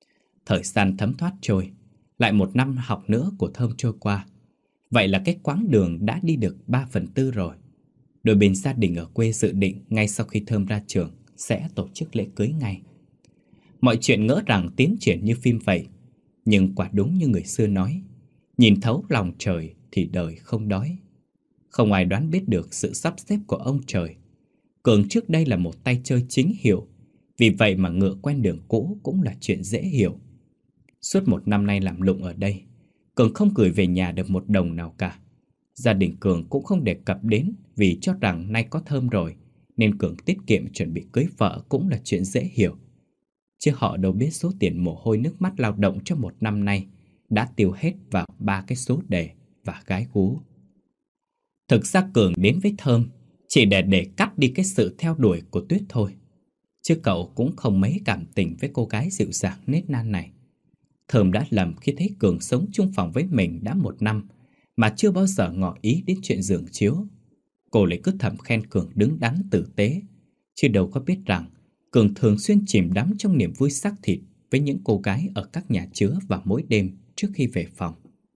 Thời gian thấm thoát trôi, lại một năm học nữa của Thơm trôi qua. Vậy là cái quãng đường đã đi được ba phần tư rồi. Đôi bên gia đình ở quê dự định ngay sau khi Thơm ra trường sẽ tổ chức lễ cưới ngay. Mọi chuyện ngỡ rằng tiến triển như phim vậy, nhưng quả đúng như người xưa nói, nhìn thấu lòng trời thì đời không đói. Không ai đoán biết được sự sắp xếp của ông trời. Cường trước đây là một tay chơi chính hiệu, vì vậy mà ngựa quen đường cũ cũng là chuyện dễ hiểu. Suốt một năm nay làm lụng ở đây, Cường không gửi về nhà được một đồng nào cả. Gia đình Cường cũng không đề cập đến, vì cho rằng nay có Thơm rồi, nên Cường tiết kiệm chuẩn bị cưới vợ cũng là chuyện dễ hiểu. Chứ họ đâu biết số tiền mồ hôi nước mắt lao động trong một năm nay đã tiêu hết vào ba cái số đề và gái gú. Thực ra Cường đến với Thơm chỉ để để cắt đi cái sự theo đuổi của Tuyết thôi. Chứ cậu cũng không mấy cảm tình với cô gái dịu dàng nết nan này. Thơm đã lầm khi thấy Cường sống chung phòng với mình đã một năm mà chưa bao giờ ngỏ ý đến chuyện giường chiếu. Cô lại cứ thầm khen Cường đứng đắn tử tế, chứ đâu có biết rằng Cường thường xuyên chìm đắm trong niềm vui xác thịt với những cô gái ở các nhà chứa vào mỗi đêm trước khi về phòng.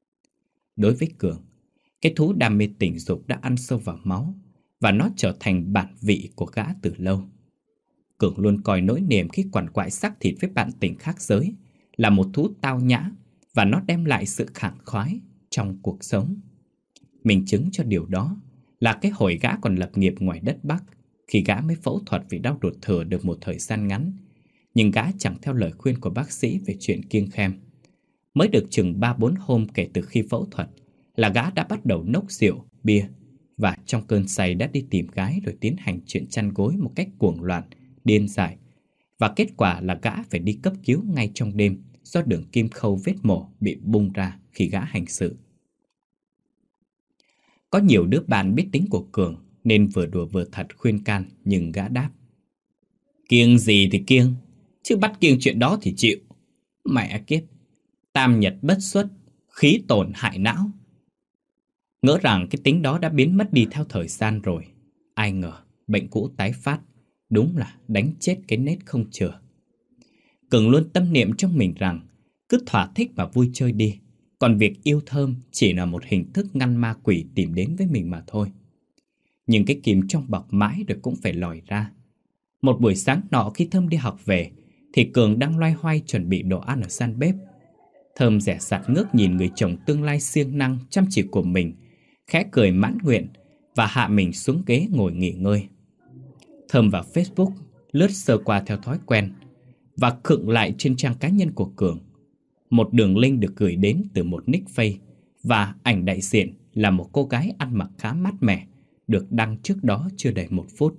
Đối với Cường, cái thú đam mê tình dục đã ăn sâu vào máu, và nó trở thành bản vị của gã từ lâu. Cường luôn coi nỗi niềm khi quằn quại xác thịt với bạn tình khác giới là một thú tao nhã, và nó đem lại sự khẳng khoái trong cuộc sống. Minh chứng cho điều đó là cái hồi gã còn lập nghiệp ngoài đất Bắc, khi gã mới phẫu thuật vì đau ruột thừa được một thời gian ngắn, nhưng gã chẳng theo lời khuyên của bác sĩ về chuyện kiêng khem. Mới được chừng ba bốn hôm kể từ khi phẫu thuật là gã đã bắt đầu nốc rượu, bia, và trong cơn say đã đi tìm gái rồi tiến hành chuyện chăn gối một cách cuồng loạn, điên dại. Và kết quả là gã phải đi cấp cứu ngay trong đêm do đường kim khâu vết mổ bị bung ra khi gã hành sự. Có nhiều đứa bạn biết tính của Cường nên vừa đùa vừa thật khuyên can, nhưng gã đáp: kiêng gì thì kiêng, chứ bắt kiêng chuyện đó thì chịu. Mẹ kiếp, tam nhật bất xuất, khí tổn hại não. Ngỡ rằng cái tính đó đã biến mất đi theo thời gian rồi, ai ngờ bệnh cũ tái phát, đúng là đánh chết cái nết không chừa. Cường luôn tâm niệm trong mình rằng cứ thỏa thích và vui chơi đi, còn việc yêu Thơm chỉ là một hình thức ngăn ma quỷ tìm đến với mình mà thôi. Nhưng cái kìm trong bọc mãi rồi cũng phải lòi ra. Một buổi sáng nọ khi Thơm đi học về thì Cường đang loay hoay chuẩn bị đồ ăn ở gian bếp. Thơm dè dặt ngước nhìn người chồng tương lai siêng năng chăm chỉ của mình, khẽ cười mãn nguyện và hạ mình xuống ghế ngồi nghỉ ngơi. Thơm vào Facebook lướt sơ qua theo thói quen và khựng lại trên trang cá nhân của Cường. Một đường link được gửi đến từ một nick face và ảnh đại diện là một cô gái ăn mặc khá mát mẻ, được đăng trước đó chưa đầy một phút.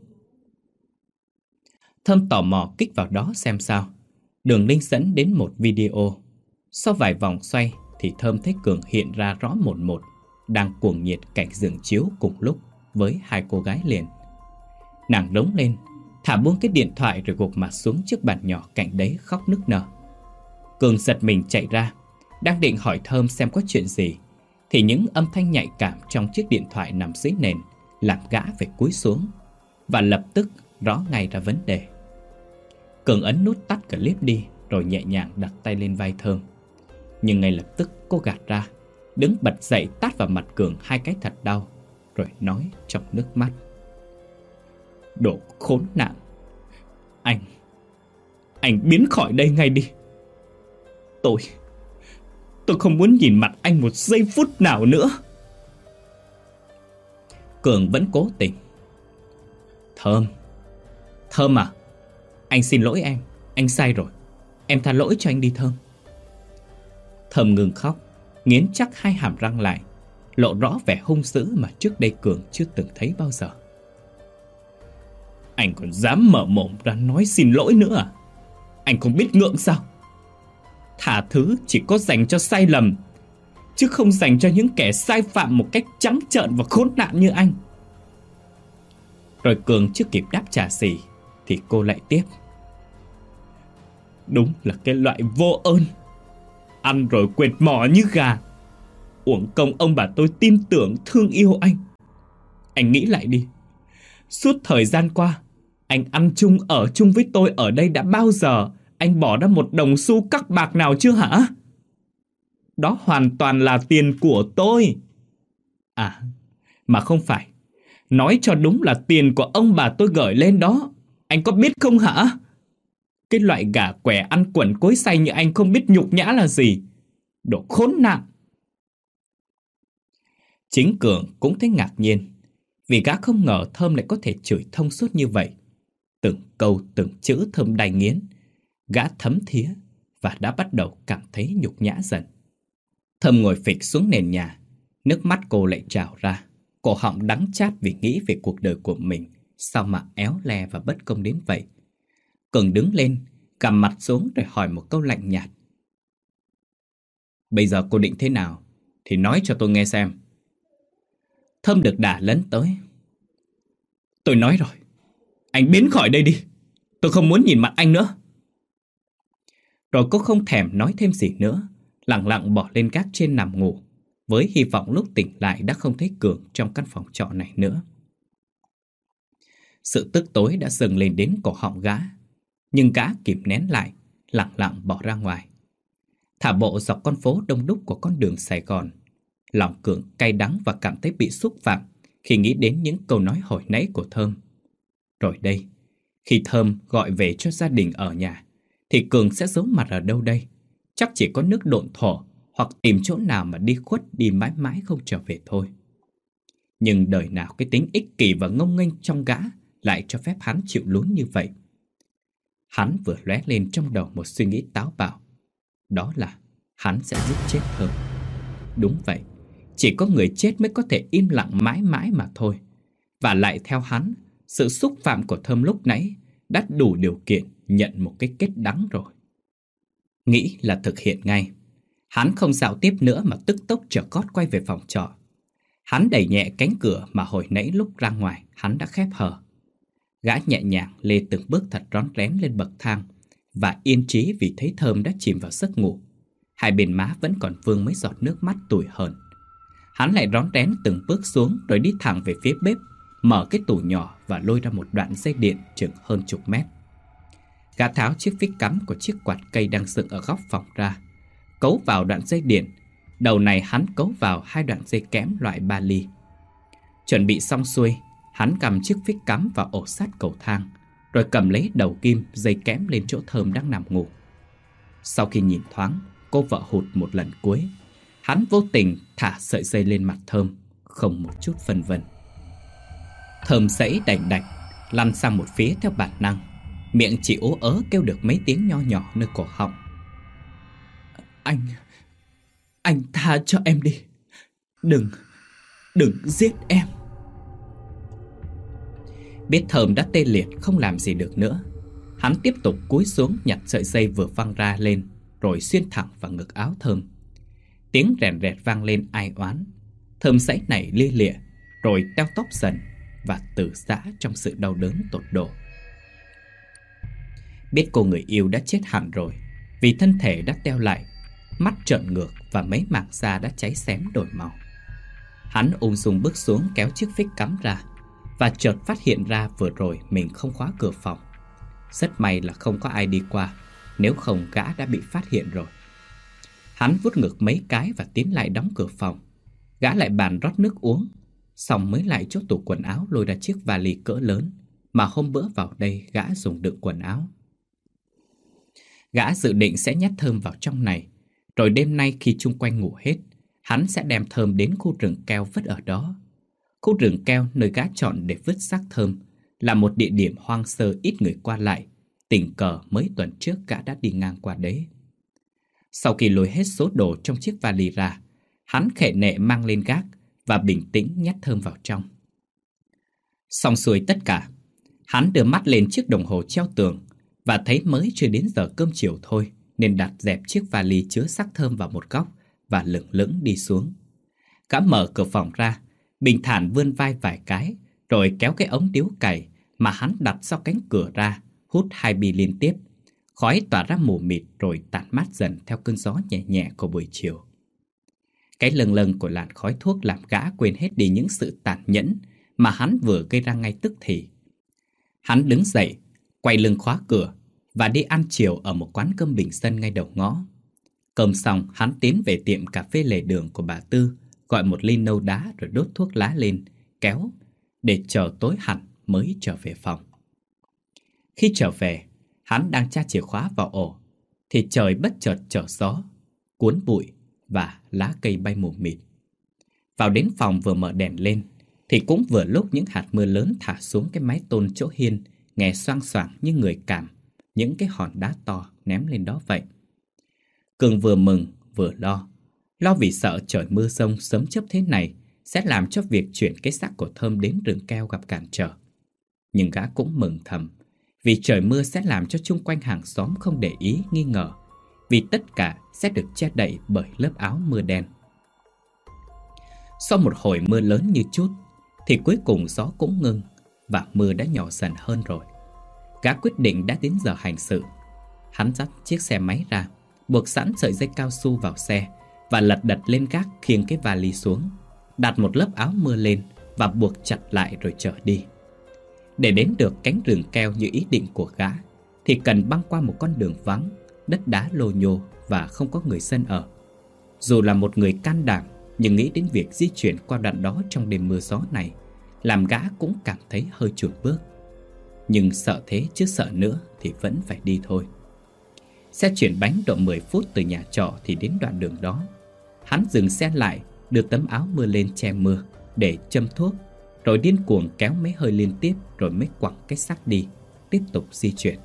Thơm tò mò kích vào đó xem sao. Đường link dẫn đến một video. Sau vài vòng xoay thì Thơm thấy Cường hiện ra rõ một một, đang cuồng nhiệt cạnh giường chiếu cùng lúc với hai cô gái liền. Nàng rống lên, thả buông cái điện thoại rồi gục mặt xuống trước bàn nhỏ cạnh đấy khóc nức nở. Cường giật mình chạy ra, đang định hỏi Thơm xem có chuyện gì thì những âm thanh nhạy cảm trong chiếc điện thoại nằm dưới nền làm gã phải cúi xuống và lập tức rõ ngay ra vấn đề. Cường ấn nút tắt clip đi rồi nhẹ nhàng đặt tay lên vai Thơm. Nhưng ngay lập tức cô gạt ra, đứng bật dậy tát vào mặt Cường hai cái thật đau, rồi nói trong nước mắt: đồ khốn nạn, Anh Anh biến khỏi đây ngay đi. Tôi Tôi không muốn nhìn mặt anh một giây phút nào nữa. Cường vẫn cố tình: Thơm Thơm à, anh xin lỗi em, anh sai rồi, em tha lỗi cho anh đi Thơm. Thơm ngừng khóc, nghiến chắc hai hàm răng lại, lộ rõ vẻ hung dữ mà trước đây Cường chưa từng thấy bao giờ. Anh còn dám mở mồm ra nói xin lỗi nữa à? Anh không biết ngượng sao? Tha thứ chỉ có dành cho sai lầm, chứ không dành cho những kẻ sai phạm một cách trắng trợn và khốn nạn như anh. Rồi Cường chưa kịp đáp trả gì thì cô lại tiếp: đúng là cái loại vô ơn, ăn rồi quệt mỏ như gà. Uổng công ông bà tôi tin tưởng thương yêu anh. Anh nghĩ lại đi, suốt thời gian qua anh ăn chung ở chung với tôi ở đây đã bao giờ
anh bỏ ra một đồng xu cắc bạc nào chưa hả? Đó hoàn toàn là tiền của tôi. À, mà không phải. Nói cho đúng là tiền của ông bà tôi gửi lên đó. Anh có biết không hả? Cái loại gà què ăn quần cối xay như anh không biết nhục nhã là gì. Đồ khốn nạn.
Chính Cường cũng thấy ngạc nhiên, vì gã không ngờ Thơm lại có thể chửi thông suốt như vậy. Từng câu từng chữ Thơm đay nghiến. Gã thấm thía và đã bắt đầu cảm thấy nhục nhã dần. Thơm ngồi phịch xuống nền nhà, nước mắt cô lại trào ra. Cổ họng đắng chát vì nghĩ về cuộc đời của mình, sao mà éo le và bất công đến vậy. Cường đứng lên, gằm mặt xuống rồi hỏi một câu lạnh nhạt. Bây giờ cô định thế nào thì nói cho tôi nghe xem. Thơm được đà lấn tới.
Tôi nói rồi, anh biến khỏi đây đi. Tôi không muốn nhìn mặt anh nữa.
Rồi cô không thèm nói thêm gì nữa, lặng lặng bỏ lên gác trên nằm ngủ, với hy vọng lúc tỉnh lại đã không thấy Cường trong căn phòng trọ này nữa. Sự tức tối đã dâng lên đến cổ họng gã, nhưng gã kìm nén lại, lặng lặng bỏ ra ngoài. Thả bộ dọc con phố đông đúc của con đường Sài Gòn, lòng Cường cay đắng và cảm thấy bị xúc phạm khi nghĩ đến những câu nói hồi nãy của Thơm. Rồi đây, khi Thơm gọi về cho gia đình ở nhà, thì Cường sẽ giấu mặt ở đâu đây? Chắc chỉ có nước độn thổ, hoặc tìm chỗ nào mà đi khuất đi mãi mãi không trở về thôi. Nhưng đời nào cái tính ích kỷ và ngông nghênh trong gã lại cho phép hắn chịu lún như vậy. Hắn vừa lóe lên trong đầu một suy nghĩ táo bạo. Đó là hắn sẽ giết chết Thơm. Đúng vậy, chỉ có người chết mới có thể im lặng mãi mãi mà thôi. Và lại theo hắn, sự xúc phạm của Thơm lúc nãy đã đủ điều kiện nhận một cái kết đắng rồi. Nghĩ là thực hiện ngay. Hắn không dạo tiếp nữa mà tức tốc trở gót quay về phòng trọ. Hắn đẩy nhẹ cánh cửa mà hồi nãy lúc ra ngoài hắn đã khép hờ. Gã nhẹ nhàng lê từng bước thật rón rén lên bậc thang và yên trí vì thấy Thơm đã chìm vào giấc ngủ. Hai bên má vẫn còn vương mấy giọt nước mắt tủi hờn. Hắn lại rón rén từng bước xuống rồi đi thẳng về phía bếp, mở cái tủ nhỏ và lôi ra một đoạn dây điện chừng hơn chục mét. Gã tháo chiếc phích cắm của chiếc quạt cây đang dựng ở góc phòng ra, cấu vào đoạn dây điện. Đầu này hắn cấu vào hai đoạn dây kẽm loại ba ly. Chuẩn bị xong xuôi, hắn cầm chiếc phích cắm vào ổ sắt cầu thang, rồi cầm lấy đầu kim dây kẽm lên chỗ Thơm đang nằm ngủ. Sau khi nhìn thoáng cô vợ hụt một lần cuối, hắn vô tình thả sợi dây lên mặt Thơm, không một chút phân vân. Thơm sẫy đành đạch, lăn sang một phía theo bản năng, miệng chỉ ố ớ kêu được mấy tiếng nho nhỏ nơi cổ họng.
Anh, anh tha cho em đi. Đừng, đừng giết em.
Biết Thơm đã tê liệt không làm gì được nữa, hắn tiếp tục cúi xuống nhặt sợi dây vừa văng ra lên, rồi xuyên thẳng vào ngực áo Thơm. Tiếng rèn rẹt vang lên ai oán. Thơm sẫy nảy lia lịa, rồi teo tóc dần và từ giã trong sự đau đớn tột độ. Biết cô người yêu đã chết hẳn rồi, vì thân thể đã teo lại, mắt trợn ngược và mấy mảng da đã cháy xém đổi màu. Hắn ung dung bước xuống kéo chiếc phích cắm ra, và chợt phát hiện ra vừa rồi mình không khóa cửa phòng. Rất may là không có ai đi qua, nếu không gã đã bị phát hiện rồi. Hắn vuốt ngực mấy cái và tiến lại đóng cửa phòng. Gã lại bàn rót nước uống, xong mới lại chốt tủ quần áo lôi ra chiếc vali cỡ lớn mà hôm bữa vào đây gã dùng đựng quần áo. Gã dự định sẽ nhét Thơm vào trong này, rồi đêm nay khi chung quanh ngủ hết, hắn sẽ đem Thơm đến khu rừng keo vứt ở đó. Khu rừng keo nơi gã chọn để vứt xác Thơm là một địa điểm hoang sơ ít người qua lại, tình cờ mấy tuần trước gã đã đi ngang qua đấy. Sau khi lôi hết số đồ trong chiếc vali ra, hắn khệ nệ mang lên gác và bình tĩnh nhét Thơm vào trong. Xong xuôi tất cả, hắn đưa mắt lên chiếc đồng hồ treo tường và thấy mới chưa đến giờ cơm chiều thôi, nên đặt dẹp chiếc vali chứa xác Thơm vào một góc và lững lững đi xuống. Gã mở cửa phòng ra, bình thản vươn vai vài cái, rồi kéo cái ống điếu cày mà hắn đặt sau cánh cửa ra, hút hai bi liên tiếp. Khói tỏa ra mù mịt rồi tản mát dần theo cơn gió nhẹ nhẹ của buổi chiều. Cái lâng lâng của làn khói thuốc làm gã quên hết đi những sự tàn nhẫn mà hắn vừa gây ra ngay tức thì. Hắn đứng dậy, quay lưng khóa cửa và đi ăn chiều ở một quán cơm bình dân ngay đầu ngõ. Cơm xong, hắn tiến về tiệm cà phê lề đường của bà Tư, gọi một ly nâu đá rồi đốt thuốc lá lên, kéo, để chờ tối hẳn mới trở về phòng. Khi trở về, hắn đang tra chìa khóa vào ổ, thì trời bất chợt trở gió, cuốn bụi và lá cây bay mù mịt. Vào đến phòng vừa mở đèn lên, thì cũng vừa lúc những hạt mưa lớn thả xuống cái mái tôn chỗ hiên, nghe xoang xoảng như người cảm những cái hòn đá to ném lên đó vậy. Cường vừa mừng vừa lo. Lo vì sợ trời mưa rông sớm chớp thế này sẽ làm cho việc chuyển cái xác của Thơm đến rừng keo gặp cản trở. Nhưng gã cũng mừng thầm, vì trời mưa sẽ làm cho chung quanh hàng xóm không để ý nghi ngờ, vì tất cả sẽ được che đậy bởi lớp áo mưa đen. Sau một hồi mưa lớn như chút, thì cuối cùng gió cũng ngưng và mưa đã nhỏ dần hơn rồi. Gã quyết định đã đến giờ hành sự. Hắn dắt chiếc xe máy ra, buộc sẵn sợi dây cao su vào xe và lật đật lên gác khiêng cái vali xuống, đặt một lớp áo mưa lên và buộc chặt lại rồi chở đi. Để đến được cánh rừng keo như ý định của gã, thì cần băng qua một con đường vắng, đất đá lô nhô và không có người dân ở. Dù là một người can đảm, nhưng nghĩ đến việc di chuyển qua đoạn đó trong đêm mưa gió này, làm gã cũng cảm thấy hơi chùn bước. Nhưng sợ thế chứ sợ nữa thì vẫn phải đi thôi. Xe chuyển bánh độ mười phút từ nhà trọ thì đến đoạn đường đó. Hắn dừng xe lại, đưa tấm áo mưa lên che mưa để châm thuốc, rồi điên cuồng kéo mấy hơi liên tiếp rồi mới quẳng cái xác đi, tiếp tục di chuyển.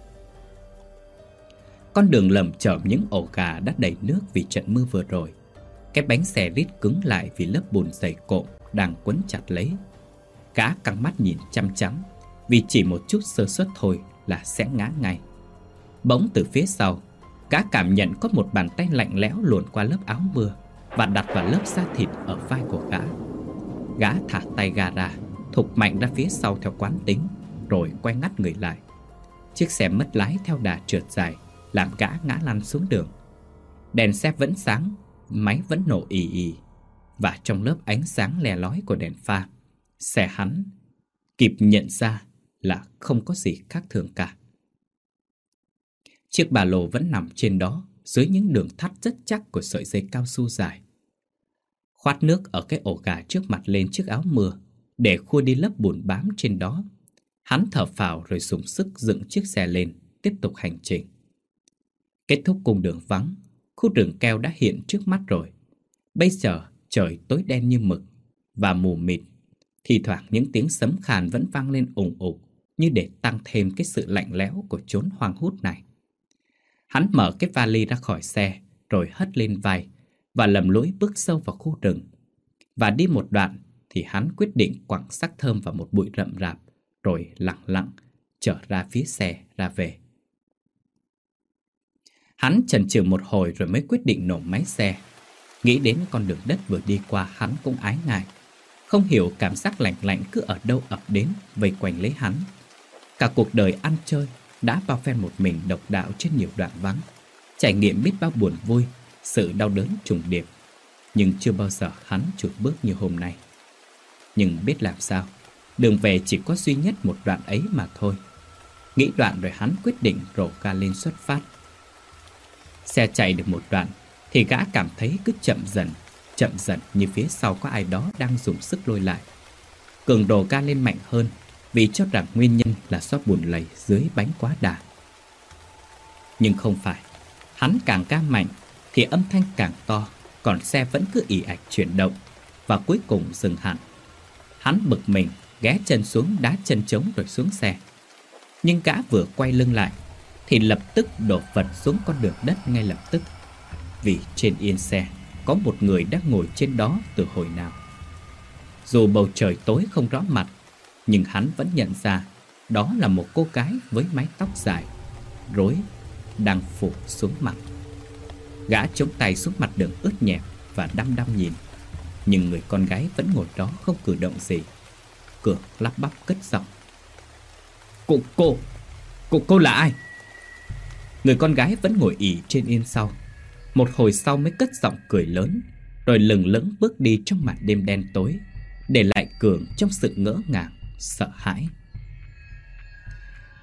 Con đường lầm chởm những ổ gà đã đầy nước vì trận mưa vừa rồi. Cái bánh xe rít cứng lại vì lớp bùn dày cộm đang quấn chặt lấy. Gã căng mắt nhìn chăm chăm, vì chỉ một chút sơ suất thôi là sẽ ngã ngay. Bỗng từ phía sau, gã cảm nhận có một bàn tay lạnh lẽo luồn qua lớp áo mưa và đặt vào lớp da thịt ở vai của gã. Gã thả tay ga ra, thụt mạnh ra phía sau theo quán tính, rồi quay ngắt người lại. Chiếc xe mất lái theo đà trượt dài, làm gã ngã lăn xuống đường. Đèn xe vẫn sáng, máy vẫn nổ ì ì, và trong lớp ánh sáng le lói của đèn pha, xe hắn kịp nhận ra là không có gì khác thường cả. Chiếc ba lô vẫn nằm trên đó, dưới những đường thắt rất chắc của sợi dây cao su dài. Khoát nước ở cái ổ gà trước mặt lên chiếc áo mưa để khua đi lớp bùn bám trên đó. Hắn thở phào rồi dùng sức dựng chiếc xe lên, tiếp tục hành trình. Kết thúc cung đường vắng, khu rừng keo đã hiện trước mắt rồi. Bây giờ trời tối đen như mực và mù mịt. Thì thoảng những tiếng sấm khàn vẫn vang lên ùng ục, như để tăng thêm cái sự lạnh lẽo của chốn hoang hút này. Hắn mở cái vali ra khỏi xe, rồi hất lên vai và lầm lũi bước sâu vào khu rừng. Và đi một đoạn thì hắn quyết định quẳng xác Thơm vào một bụi rậm rạp, rồi lặng lặng trở ra phía xe ra về. Hắn chần chừ một hồi rồi mới quyết định nổ máy xe. Nghĩ đến con đường đất vừa đi qua, hắn cũng ái ngại. Không hiểu cảm giác lạnh lạnh cứ ở đâu ập đến, vây quanh lấy hắn. Cả cuộc đời ăn chơi đã bao phen một mình độc đạo trên nhiều đoạn vắng, trải nghiệm biết bao buồn vui, sự đau đớn trùng điệp. Nhưng chưa bao giờ hắn chụp bước như hôm nay. Nhưng biết làm sao, đường về chỉ có duy nhất một đoạn ấy mà thôi. Nghĩ đoạn rồi hắn quyết định rổ ga lên xuất phát. Xe chạy được một đoạn thì gã cảm thấy cứ chậm dần, chậm dần như phía sau có ai đó đang dùng sức lôi lại. Cường đổ ga lên mạnh hơn, vì cho rằng nguyên nhân là do bùn lầy dưới bánh quá đà. Nhưng không phải, hắn càng ga mạnh thì âm thanh càng to, còn xe vẫn cứ ì ạch chuyển động và cuối cùng dừng hẳn. Hắn bực mình, ghé chân xuống đá chân trống rồi xuống xe. Nhưng gã vừa quay lưng lại thì lập tức đổ vật xuống con đường đất ngay lập tức, vì trên yên xe có một người đang ngồi trên đó từ hồi nào. Dù bầu trời tối không rõ mặt, nhưng hắn vẫn nhận ra đó là một cô gái với mái tóc dài, rối, đang phủ xuống mặt. Gã chống tay xuống mặt đường ướt nhẹp và đăm đăm nhìn, nhưng người con gái vẫn ngồi đó không cử động gì. Cường lắp bắp cất giọng: Cô, cô, cô, cô là ai? Người con gái vẫn ngồi ì trên yên sau. Một hồi sau mới cất giọng cười lớn, rồi lừng lững bước đi trong màn đêm đen tối, để lại Cường trong sự ngỡ ngàng, sợ hãi.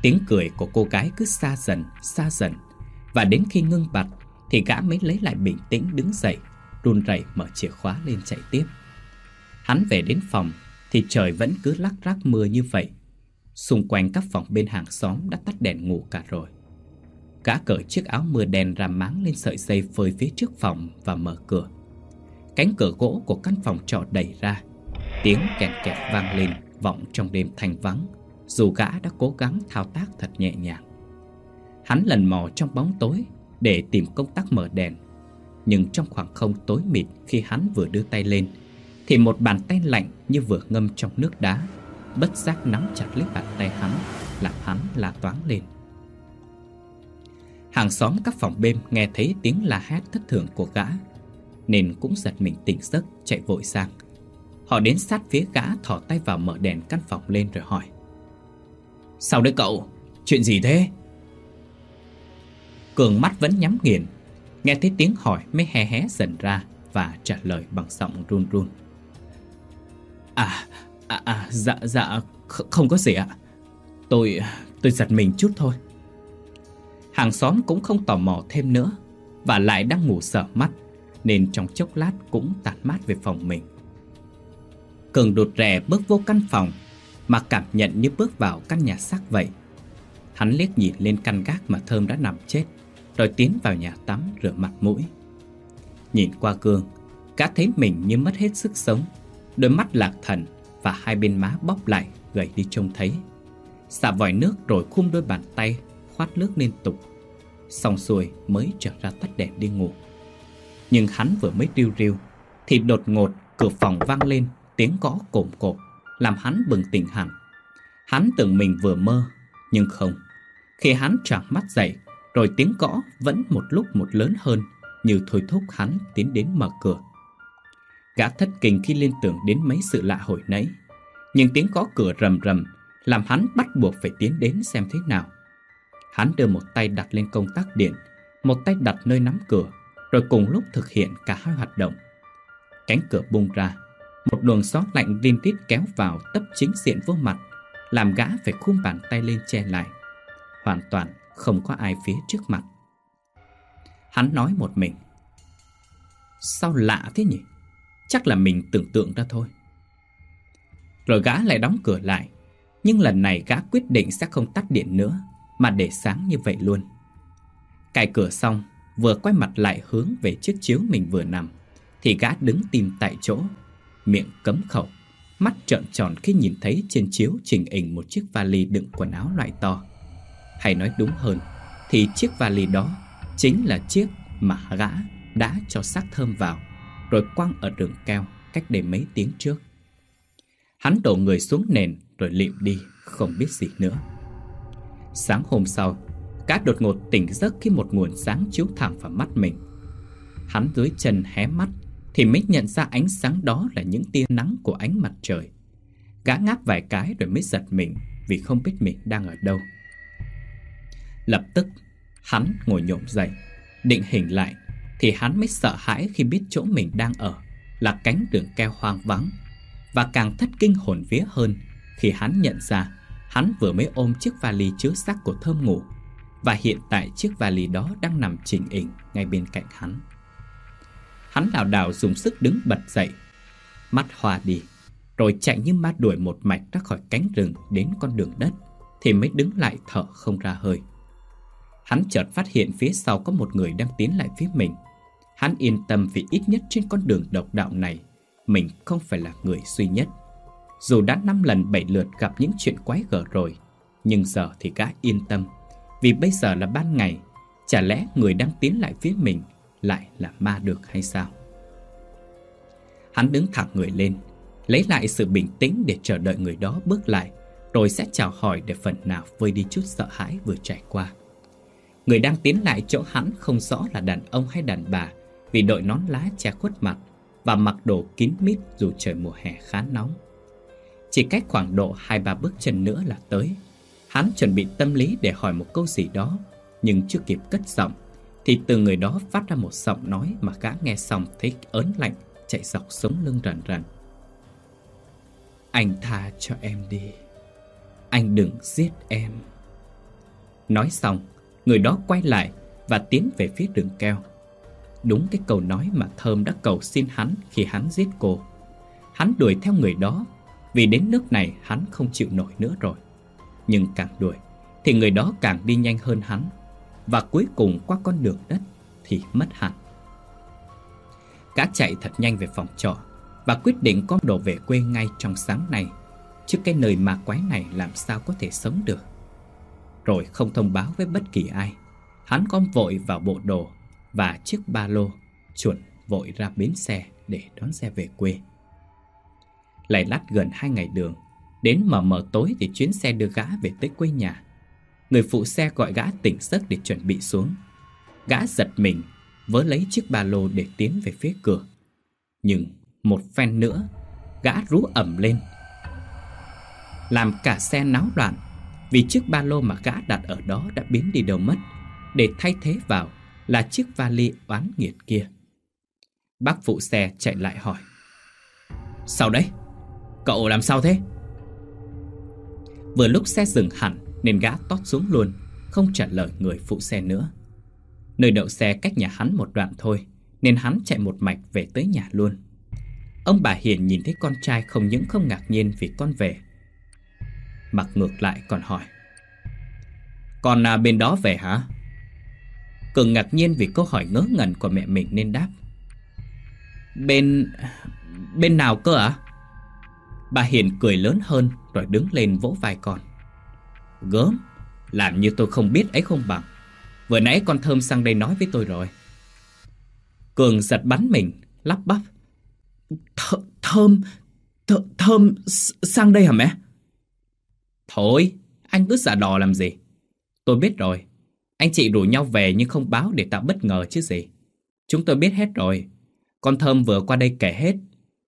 Tiếng cười của cô gái cứ xa dần, xa dần. Và đến khi ngưng bặt thì gã mới lấy lại bình tĩnh đứng dậy, run rẩy mở chìa khóa lên chạy tiếp. Hắn về đến phòng thì trời vẫn cứ lắc rắc mưa như vậy. Xung quanh các phòng bên hàng xóm đã tắt đèn ngủ cả rồi. Gã cởi chiếc áo mưa đen ra máng lên sợi dây phơi phía trước phòng và mở cửa. Cánh cửa gỗ của căn phòng trọ đẩy ra. Tiếng kẹt kẹt vang lên vọng trong đêm thanh vắng, dù gã đã cố gắng thao tác thật nhẹ nhàng. Hắn lần mò trong bóng tối để tìm công tắc mở đèn. Nhưng trong khoảng không tối mịt khi hắn vừa đưa tay lên thì một bàn tay lạnh như vừa ngâm trong nước đá bất giác nắm chặt lấy bàn tay hắn, làm hắn la toáng lên. Hàng xóm các phòng bên nghe thấy tiếng la hét thất thường của gã nên cũng giật mình tỉnh giấc chạy vội sang. Họ đến sát phía gã, thò tay vào mở đèn căn phòng lên rồi hỏi: "Sao đấy cậu? Chuyện gì thế?" Cường mắt vẫn nhắm nghiền, nghe thấy tiếng hỏi mới hé hé dần ra và trả lời bằng giọng run run: À, à, à dạ, dạ, không có gì ạ. Tôi, tôi giật mình chút thôi. Hàng xóm cũng không tò mò thêm nữa, và lại đang ngủ sở mắt, nên trong chốc lát cũng tản mát về phòng mình. Cường đột rè bước vô căn phòng, mà cảm nhận như bước vào căn nhà xác vậy. Hắn liếc nhìn lên căn gác mà Thơm đã nằm chết, rồi tiến vào nhà tắm rửa mặt mũi. Nhìn qua gương, gã thấy mình như mất hết sức sống, đôi mắt lạc thần và hai bên má bóp lại gầy đi trông thấy. Xả vòi nước rồi khum đôi bàn tay khoát nước liên tục. Xong xuôi mới trở ra tắt đèn đi ngủ. Nhưng hắn vừa mới riu riu thì đột ngột cửa phòng vang lên tiếng gõ cộm cộp, làm hắn bừng tỉnh hẳn. Hắn tưởng mình vừa mơ, nhưng không. Khi hắn tròn mắt dậy, rồi tiếng gõ vẫn một lúc một lớn hơn, như thôi thúc hắn tiến đến mở cửa. Gã thất kinh khi liên tưởng đến mấy sự lạ hồi nãy, nhưng tiếng gõ cửa rầm rầm làm hắn bắt buộc phải tiến đến xem thế nào. Hắn đưa một tay đặt lên công tắc điện, một tay đặt nơi nắm cửa, rồi cùng lúc thực hiện cả hai hoạt động. Cánh cửa bung ra, một luồng gió lạnh rin rít kéo vào tấp chính diện vô mặt, làm gã phải khum bàn tay lên che lại. Hoàn toàn không có ai phía trước mặt. Hắn nói một mình: Sao lạ thế nhỉ? Chắc là mình tưởng tượng ra thôi. Rồi gã lại đóng cửa lại, nhưng lần này gã quyết định sẽ không tắt điện nữa, mà để sáng như vậy luôn. Cài cửa xong, vừa quay mặt lại hướng về chiếc chiếu mình vừa nằm, thì gã đứng tim tại chỗ, miệng cấm khẩu, mắt trợn tròn khi nhìn thấy trên chiếu trình hình một chiếc vali đựng quần áo loại to. Hay nói đúng hơn, thì chiếc vali đó chính là chiếc mà gã đã cho xác Thơm vào, rồi quăng ở đường keo cách đây mấy tiếng trước. Hắn đổ người xuống nền rồi lịm đi, không biết gì nữa. Sáng hôm sau, gã đột ngột tỉnh giấc khi một nguồn sáng chiếu thẳng vào mắt mình. Hắn dưới chân hé mắt thì mới nhận ra ánh sáng đó là những tia nắng của ánh mặt trời. Gã ngáp vài cái rồi mới giật mình vì không biết mình đang ở đâu. Lập tức hắn ngồi nhổm dậy, định hình lại, thì hắn mới sợ hãi khi biết chỗ mình đang ở là cánh đường keo hoang vắng, và càng thất kinh hồn vía hơn khi hắn nhận ra hắn vừa mới ôm chiếc vali chứa xác của Thơm ngủ, và hiện tại chiếc vali đó đang nằm chỉnh hình ngay bên cạnh hắn. Hắn lảo đảo dùng sức đứng bật dậy, mắt hoa đi, rồi chạy như ma đuổi một mạch ra khỏi cánh rừng đến con đường đất, thì mới đứng lại thở không ra hơi. Hắn chợt phát hiện phía sau có một người đang tiến lại phía mình. Hắn yên tâm vì ít nhất trên con đường độc đạo này mình không phải là người duy nhất. Dù đã năm lần bảy lượt gặp những chuyện quái gở rồi, nhưng giờ thì gã yên tâm, vì bây giờ là ban ngày. Chả lẽ người đang tiến lại phía mình lại là ma được hay sao? Hắn đứng thẳng người lên, lấy lại sự bình tĩnh để chờ đợi người đó bước lại, rồi sẽ chào hỏi để phần nào vơi đi chút sợ hãi vừa trải qua. Người đang tiến lại chỗ hắn không rõ là đàn ông hay đàn bà, vì đội nón lá che khuất mặt và mặc đồ kín mít dù trời mùa hè khá nóng. Chỉ cách khoảng độ hai ba bước chân nữa là tới. Hắn chuẩn bị tâm lý để hỏi một câu gì đó, nhưng chưa kịp cất giọng thì từ người đó phát ra một giọng nói mà gã nghe xong thấy ớn lạnh chạy dọc sống lưng rần rần. Anh tha cho em đi, anh đừng giết em. Nói xong, người đó quay lại và tiến về phía rừng keo. Đúng cái câu nói mà Thơm đã cầu xin hắn khi hắn giết cô. Hắn đuổi theo người đó, vì đến nước này hắn không chịu nổi nữa rồi. Nhưng càng đuổi thì người đó càng đi nhanh hơn hắn, và cuối cùng qua con đường đất thì mất hẳn. Gã chạy thật nhanh về phòng trọ và quyết định con đồ về quê ngay trong sáng nay, chứ cái nơi ma quái này làm sao có thể sống được. Rồi không thông báo với bất kỳ ai, hắn con vội vào bộ đồ và chiếc ba lô, chuẩn vội ra bến xe để đón xe về quê. Lầy lắt gần hai ngày đường, đến mờ mờ tối thì chuyến xe đưa gã về tới quê nhà. Người phụ xe gọi gã tỉnh giấc để chuẩn bị xuống. Gã giật mình, vớ lấy chiếc ba lô để tiến về phía cửa. Nhưng một phen nữa, gã rú ầm lên, làm cả xe náo loạn, vì chiếc ba lô mà gã đặt ở đó đã biến đi đâu mất, để thay thế vào là chiếc vali oán nghiệt kia. Bác phụ xe chạy lại hỏi: "Sao đấy? Cậu làm sao thế?" Vừa lúc xe dừng hẳn nên gã tót xuống luôn, không trả lời người phụ xe nữa. Nơi đậu xe cách nhà hắn một đoạn thôi, nên hắn chạy một mạch về tới nhà luôn. Ông bà Hiền nhìn thấy con trai không những không ngạc nhiên vì con về, mà ngược lại còn hỏi: "Con à, bên đó về hả?" Cường ngạc nhiên vì câu hỏi ngớ ngẩn của mẹ mình nên đáp: Bên... bên nào cơ ạ? À? Bà Hiền cười lớn hơn rồi đứng lên vỗ vai con: "Gớm, làm như tôi không biết ấy không bằng. Vừa nãy con Thơm sang đây nói với tôi rồi." Cường giật bắn mình, lắp bắp: Th Thơm... Th Thơm sang đây hả mẹ? Thôi, anh cứ giả đò làm gì. Tôi biết rồi. Anh chị rủ nhau về nhưng không báo để tạo bất ngờ chứ gì. Chúng tôi biết hết rồi. Con Thơm vừa qua đây kể hết.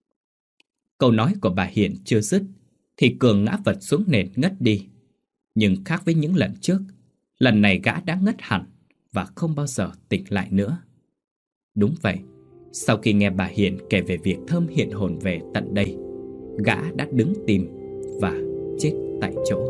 Câu nói của bà Hiền chưa dứt thì Cường ngã vật xuống nền ngất đi. Nhưng khác với những lần trước, lần này gã đã ngất hẳn và không bao giờ tỉnh lại nữa. Đúng vậy, sau khi nghe bà Hiền kể về việc Thơm hiện hồn về tận đây, gã đã đứng tim và chết tại chỗ.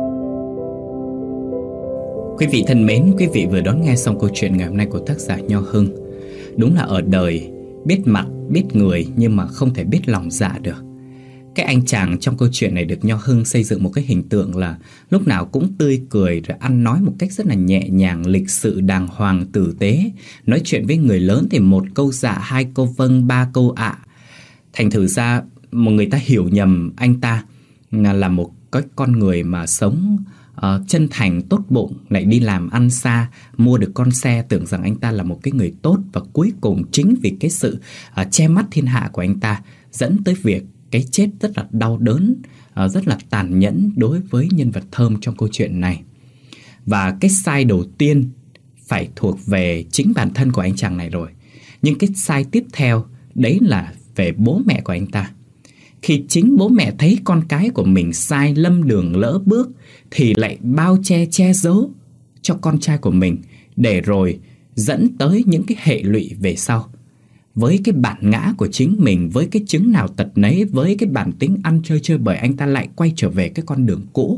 Quý vị thân mến, quý vị vừa đón nghe xong câu chuyện ngày hôm nay của tác giả Nho Hưng. Đúng là ở đời, biết mặt, biết người nhưng mà không thể biết lòng dạ được. Cái anh chàng trong câu chuyện này được Nho Hưng xây dựng một cái hình tượng là lúc nào cũng tươi cười, rồi ăn nói một cách rất là nhẹ nhàng, lịch sự, đàng hoàng, tử tế. Nói chuyện với người lớn thì một câu dạ, hai câu vâng, ba câu ạ. Thành thử ra một người ta hiểu nhầm anh ta là một cái con người mà sống uh, chân thành, tốt bụng, lại đi làm ăn xa, mua được con xe, tưởng rằng anh ta là một cái người tốt. Và cuối cùng chính vì cái sự uh, che mắt thiên hạ của anh ta dẫn tới việc cái chết rất là đau đớn, uh, rất là tàn nhẫn đối với nhân vật Thơm trong câu chuyện này. Và cái sai đầu tiên phải thuộc về chính bản thân của anh chàng này rồi. Nhưng cái sai tiếp theo đấy là về bố mẹ của anh ta. Khi chính bố mẹ thấy con cái của mình sai lâm đường lỡ bước thì lại bao che che giấu cho con trai của mình, để rồi dẫn tới những cái hệ lụy về sau. Với cái bản ngã của chính mình, với cái chứng nào tật nấy, với cái bản tính ăn chơi chơi bời, anh ta lại quay trở về cái con đường cũ.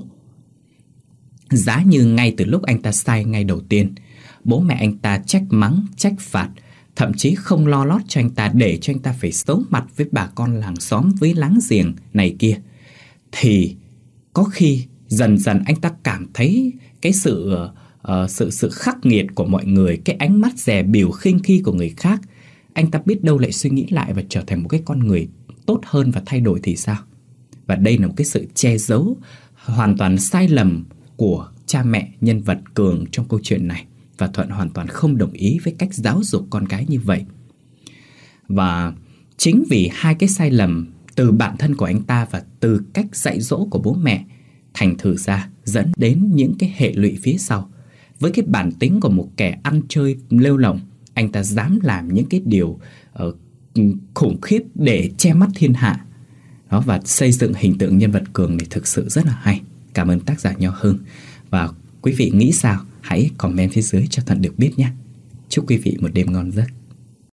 Giá như ngay từ lúc anh ta sai ngay đầu tiên, bố mẹ anh ta trách mắng, trách phạt, thậm chí không lo lót cho anh ta, để cho anh ta phải xấu mặt với bà con làng xóm, với láng giềng này kia, thì có khi dần dần anh ta cảm thấy cái sự uh, sự sự khắc nghiệt của mọi người, cái ánh mắt dè bỉu khinh khi của người khác. Anh ta biết đâu lại suy nghĩ lại và trở thành một cái con người tốt hơn và thay đổi thì sao? Và đây là một cái sự che giấu hoàn toàn sai lầm của cha mẹ nhân vật Cường trong câu chuyện này. Và Thuận hoàn toàn không đồng ý với cách giáo dục con cái như vậy. Và chính vì hai cái sai lầm từ bản thân của anh ta và từ cách dạy dỗ của bố mẹ, thành thử ra dẫn đến những cái hệ lụy phía sau. Với cái bản tính của một kẻ ăn chơi lêu lỏng, anh ta dám làm những cái điều uh, khủng khiếp để che mắt thiên hạ. Đó, và xây dựng hình tượng nhân vật Cường này thực sự rất là hay. Cảm ơn tác giả Nho Hưng. Và quý vị nghĩ sao? Hãy comment phía dưới cho Thuận được biết nhé. Chúc quý vị một đêm ngon giấc.